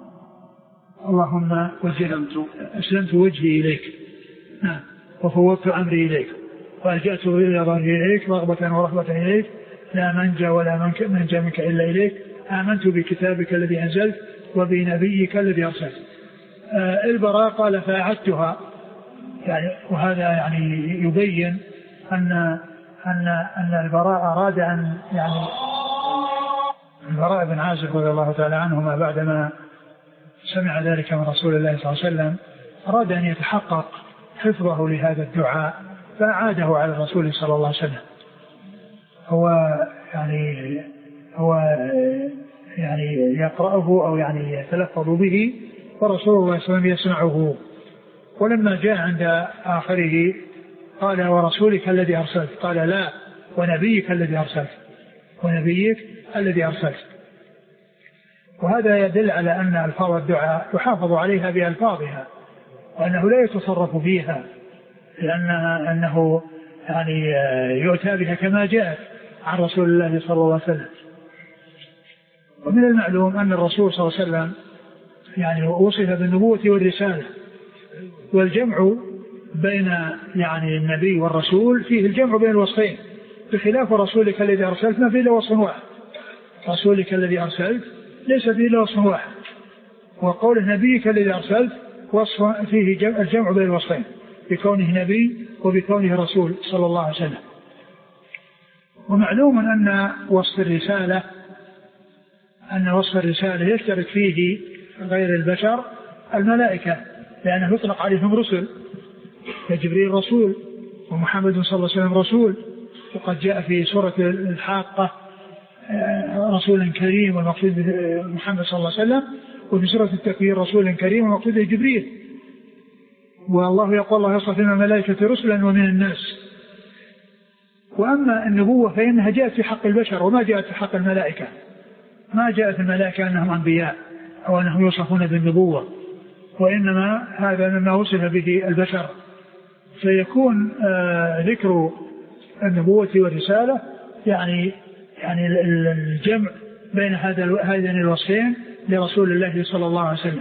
اللهم أسلمت وجهي إليك نعم وفوضت أمري إليك وألجأت ظهري إليك رغبة ورهبة إليك، لا منجا ولا منجا منك إلا إليك، آمنت بكتابك الذي أنزلت وبنبيك الذي أرسلت. آه البراء قال: فأعدتها، يعني وهذا يعني يبين أن أن أن البراء أراد أن يعني البراء بن عازب رضي الله تعالى عنهما بعدما سمع ذلك من رسول الله صلى الله عليه وسلم أراد أن يتحقق حفظه لهذا الدعاء فأعاده على الرسول صلى الله عليه وسلم. هو يعني هو يعني يقرأه أو يعني يتلفظ به ورسول الله صلى الله عليه وسلم يسمعه. ولما جاء عند آخره قال: ورسولك الذي أرسلت، قال: لا، ونبيك الذي أرسلت ونبيك الذي أرسلت. وهذا يدل على أن ألفاظ الدعاء يحافظ عليها بألفاظها، وأنه لا يتصرف فيها، لأنها أنه يعني يؤتى بها كما جاءت عن رسول الله صلى الله عليه وسلم. ومن المعلوم أن الرسول صلى الله عليه وسلم يعني وصف بالنبوة والرسالة، والجمع بين يعني النبي والرسول فيه الجمع بين الوصفين، بخلاف رسولك الذي أرسلت ما فيه إلا وصف واحد. رسولك الذي أرسلت ليس فيه إلا وصف واحد، وقول نبيك الذي أرسلت وصف فيه الجمع بين الوصفين، بكونه نبي وبكونه رسول صلى الله عليه وسلم. ومعلوم أن وصف الرسالة أن وصف الرسالة يشترك فيه غير البشر الملائكة، لأنه يطلق عليهم رسل، فجبريل رسول ومحمد صلى الله عليه وسلم رسول، وقد جاء في سورة الحاقة رسول كريم والمقصود محمد صلى الله عليه وسلم، وفي سورة التكوير رسول كريم والمقصود جبريل. والله يقول: الله يصطفي من الملائكة رسلا ومن الناس. وأما النبوة فإنها جاءت في حق البشر وما جاءت في حق الملائكة، ما جاءت الملائكة أنهم أنبياء أو أنهم يوصفون بالنبوة، وإنما هذا مما وصف به البشر. فيكون آه ذكر النبوة والرسالة يعني يعني الجمع بين هذا هذين الوصفين لرسول الله صلى الله عليه وسلم.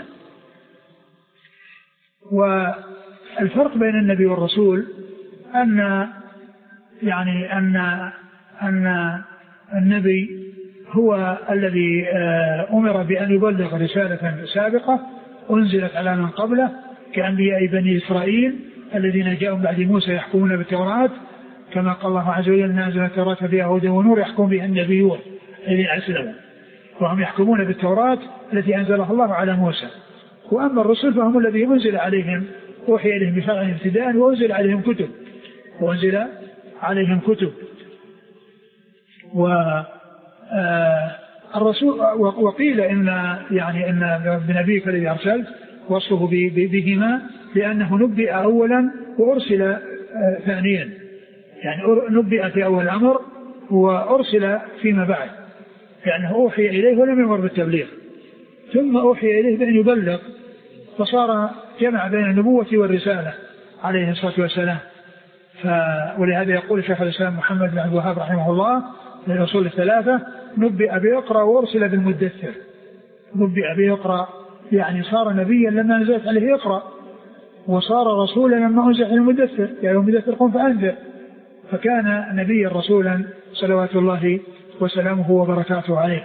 والفرق بين النبي والرسول أن يعني أن أن النبي هو الذي أمر بأن يبلغ رسالة سابقة أنزلت على من قبله كأنبياء بني إسرائيل الذين جاءوا بعد موسى يحكمون بالتوراة، كما قال الله عز وجل: نازل التوراة فيها هدى ونور يحكم بها النبيون الذين أسلموا، وهم يحكمون بالتوراة التي أنزلها الله على موسى. وأما الرسل فهم الذين أنزل عليهم أوحي إليهم بشرع ابتداء وأنزل عليهم كتب وأنزل عليهم كتب و الرسول. وقيل إن يعني إن بنبيك الذي أرسلت وصفه بهما لأنه نبئ أولا وأرسل ثانيا، يعني نبئ في أول الأمر وأرسل فيما بعد، يعني أوحي إليه ولم يمر بالتبليغ، ثم أوحي إليه بأن يبلغ، فصار جمع بين النبوة والرسالة عليه الصلاة والسلام. ولهذا يقول شيخ الإسلام محمد بن عبد الوهاب رحمه الله للرسول الثلاثة: نبئ بيقرأ وأرسل بالمدثر. نبئ بيقرأ يعني صار نبيا لما نزلت عليه يقرأ، وصار رسولا لما أنزل عليه المدثر، يعني المدثر قم فأنذر، فكان نبيا رسولا صلوات الله وسلامه وبركاته عليه.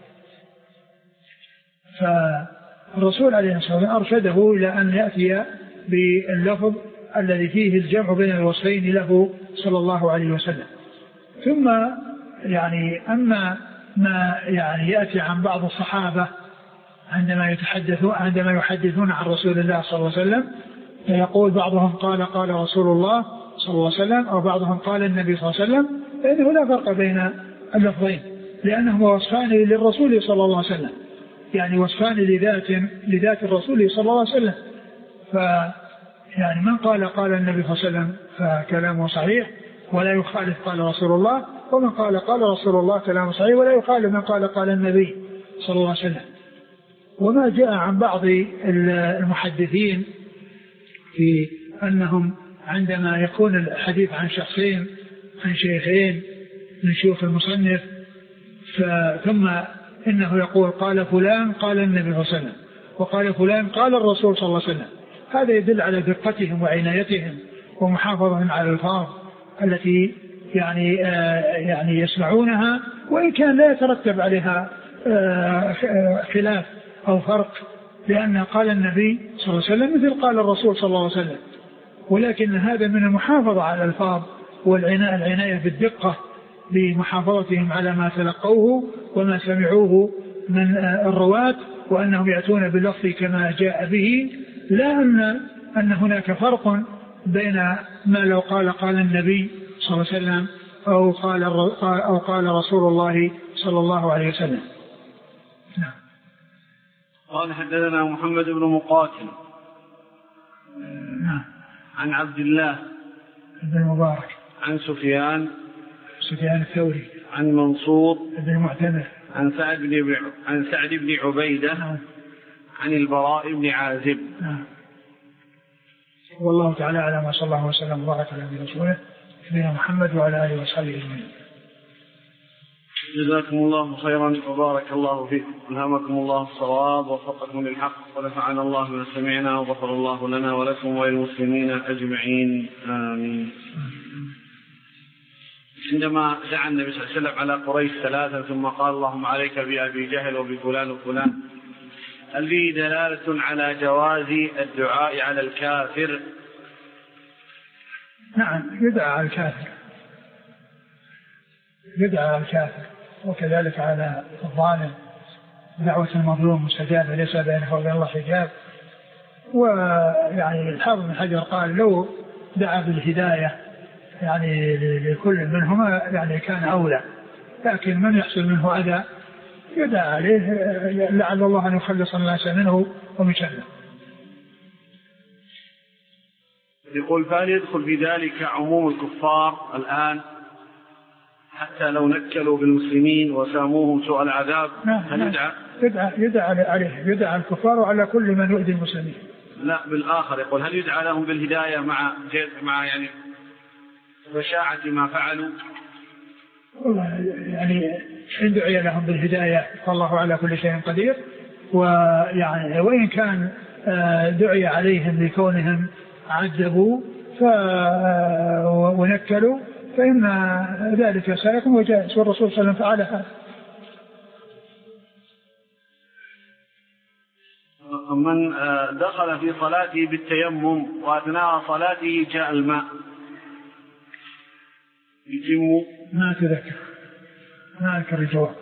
فالرسول عليه الصلاة والسلام أرشده إلى أن يأتي باللفظ الذي فيه الجمع بين الوصفين له صلى الله عليه وسلم. ثم يعني أما ما يعني يأتي عن بعض الصحابة عندما يتحدثون عندما يحدثون عن رسول الله صلى الله عليه وسلم، يقول بعضهم قال قال رسول الله صلى الله عليه وسلم، أو بعضهم قال النبي صلى الله عليه وسلم، فإنه لا فرق بين اللفظين، لأنهما وصفان للرسول صلى الله عليه وسلم، يعني وصفان لذات لذات الرسول صلى الله عليه وسلم. ف يعني من قال قال النبي صلى الله عليه وسلم فكلامه صحيح ولا يخالف قال رسول الله، ومن قال قال رسول الله كلامه صحيح ولا يخالف من قال قال النبي صلى الله عليه وسلم. وما جاء عن بعض المحدثين في أنهم عندما يكون الحديث عن شخصين عن شيخين من شيوخ المصنف ثم إنه يقول قال فلان قال النبي صلى الله عليه وسلم وقال فلان قال الرسول صلى الله عليه وسلم، هذا يدل على دقتهم وعنايتهم ومحافظتهم على الألفاظ التي يعني آه يعني يسمعونها، وإن كان لا يترتب عليها آه خلاف أو فرق، لأن قال النبي صلى الله عليه وسلم مثل قال الرسول صلى الله عليه وسلم، ولكن هذا من المحافظة على الألفاظ والعناية العناية بالدقة بمحافظتهم على ما تلقوه وما سمعوه من آه الرواة، وأنهم يأتون باللفظ كما جاء به، لا أن أن هناك فرق بين ما لو قال قال النبي صلى الله عليه وسلم أو قال أو قال رسول الله صلى الله عليه وسلم. نعم. قال حدثنا محمد بن مقاتل نعم عن عبد الله بن المبارك عن سفيان سفيان الثوري عن منصور بن المعتمر عن سعد بن عن سعد بن عبيدة نعم. عن البراء بن عازب. نعم. والله تعالى على ما صلى الله وسلم وبارك على رسوله نبينا محمد وعلى آله وصحبه أجمعين. جزاكم الله خيرا وبارك الله فيكم، ألهمكم الله الصواب ووفقكم للحق، ونفعنا الله بما سمعنا، وغفر الله لنا ولكم وللمسلمين أجمعين، آمين. عندما دعا النبي صلى الله عليه وسلم على قريش ثلاثا ثم قال اللهم عليك بأبي جهل وبفلان وفلان، هل فيه دلالة على جواز الدعاء على الكافر؟ نعم، يدعى على الكافر، يدعى على الكافر، وكذلك على الظالم، دعوة المظلوم مستجابة ليس بينه وبين الله حجاب. ويعني الحافظ بن حجر قال لو دعا بالهداية يعني لكل منهما يعني كان أولى، لكن من يحصل منه أذى يدعى عليه لعل الله أن يخلص الناس منه ومن شره. يقول فهل يدخل في ذلك عموم الكفار الآن حتى لو نكلوا بالمسلمين وساموهم سوء العذاب؟ هل يدعى؟ يدعى يدعى عليه، يدعى الكفار وعلى كل من يؤذي المسلمين. لا بالآخر، يقول هل يدعى لهم بالهداية مع مع يعني بشاعة ما فعلوا؟ والله يعني إن دعي لهم بالهداية فالله على كل شيء قدير، ويعني وإن كان دعي عليهم لكونهم عذبوا ونكلوا فإن ذلك سائق وجائز، والرسول صلى الله عليه وسلم فعل هذا. من دخل في صلاته بالتيمم وأثناء صلاته جاء الماء يتم؟ ما أتذكر، ما أذكر الجواب.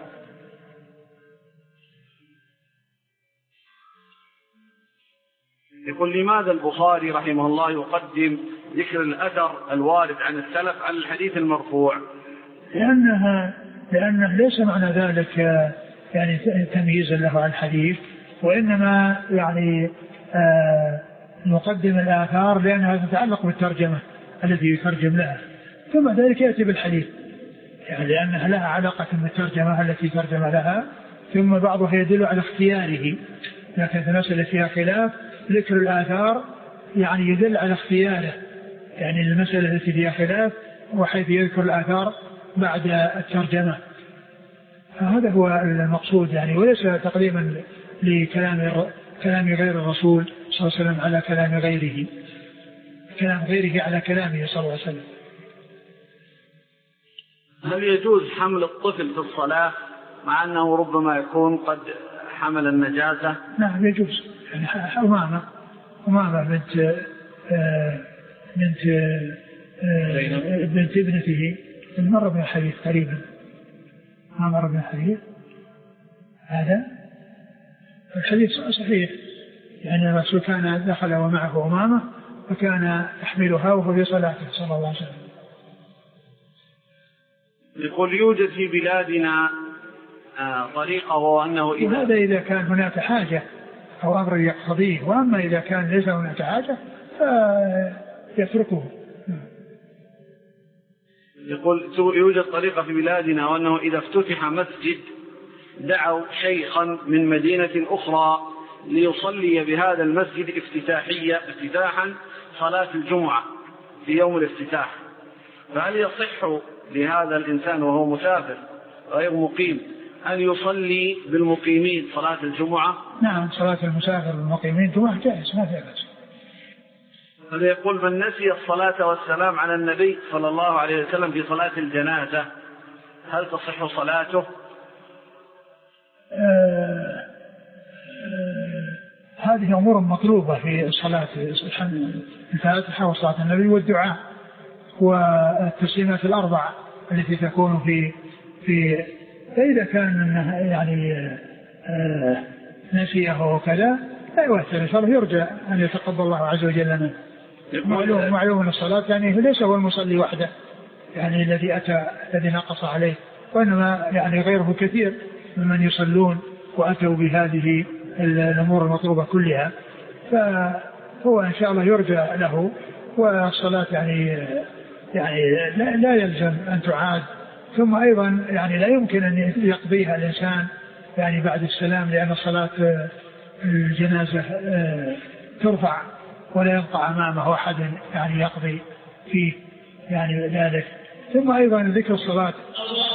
يقول لماذا البخاري رحمه الله يقدم ذكر الأثر الوارد عن السلف على الحديث المرفوع؟ لأنها لأنه ليس معنى ذلك يعني تمييزا له عن الحديث، وإنما يعني آه نقدم الآثار لأنها تتعلق بالترجمة التي يترجم لها، ثم ذلك يأتي بالحديث يعني لأنها لها علاقة بالترجمة التي ترجم لها، ثم بعضها يدل على اختياره، لكن في المسألة فيها خلاف. ذكر الآثار يعني يدل على اختياره، يعني المسألة التي فيها خلاف وحيث يذكر الآثار بعد الترجمة، هذا هو المقصود يعني، وليس تقديما لكلام كلام غير الرسول صلى الله عليه وسلم على كلام غيره، كلام غيره على كلامه صلى الله عليه وسلم. هل يجوز حمل الطفل في الصلاة مع أنه ربما يكون قد حمل النجاسة؟ نعم يجوز، يعني أمامة أمامة بنت آه بنت آه بنت ابنته مر بن الحديث قريبا، ما مر بن الحديث هذا الحديث صحيح، يعني الرسول كان دخل ومعه أمامة فكان يحملها وهو في صلاته صلى الله عليه وسلم. يقول يوجد في بلادنا طريقة هو أنه إذا هذا إذا كان هناك حاجة أو أمر يقتضيه، وأما إذا كان ليس هناك حاجة فيتركه. يقول يوجد طريقة في بلادنا وأنه إذا افتتح مسجد دعوا شيخا من مدينة أخرى ليصلي بهذا المسجد افتتاحية افتتاحا صلاة الجمعة في يوم الافتتاح، فهل يصح لهذا الإنسان وهو مسافر غير مقيم أن يصلي بالمقيمين صلاة الجمعة؟ نعم، صلاة المسافر بالمقيمين جمعة جائز ما فيها بأس. هذا يقول من نسي الصلاة والسلام على النبي صلى الله عليه وسلم في صلاة الجنازة هل تصح صلاته؟ آه آه هذه أمور مطلوبة في الصلاة، الفاتحة وصلاة النبي والدعاء والتسليمات الأربع التي تكون في في فإذا كان يعني آه نسيه وكذا لا يؤثر، إن شاء الله يرجى أن يتقبل الله عز وجل منه. معلوم معلوم أن الصلاة يعني ليس هو المصلي وحده يعني الذي أتى الذي نقص عليه، وإنما يعني غيره كثير ممن يصلون وأتوا بهذه الأمور المطلوبة كلها، فهو إن شاء الله يرجى له. والصلاة يعني يعني لا, لا يلزم أن تعاد، ثم أيضا يعني لا يمكن أن يقضيها الإنسان يعني بعد السلام، لأن صلاة الجنازة ترفع ولا يبقى أمامه أحد يعني يقضي فيه يعني ذلك. ثم أيضا ذكر الصلاة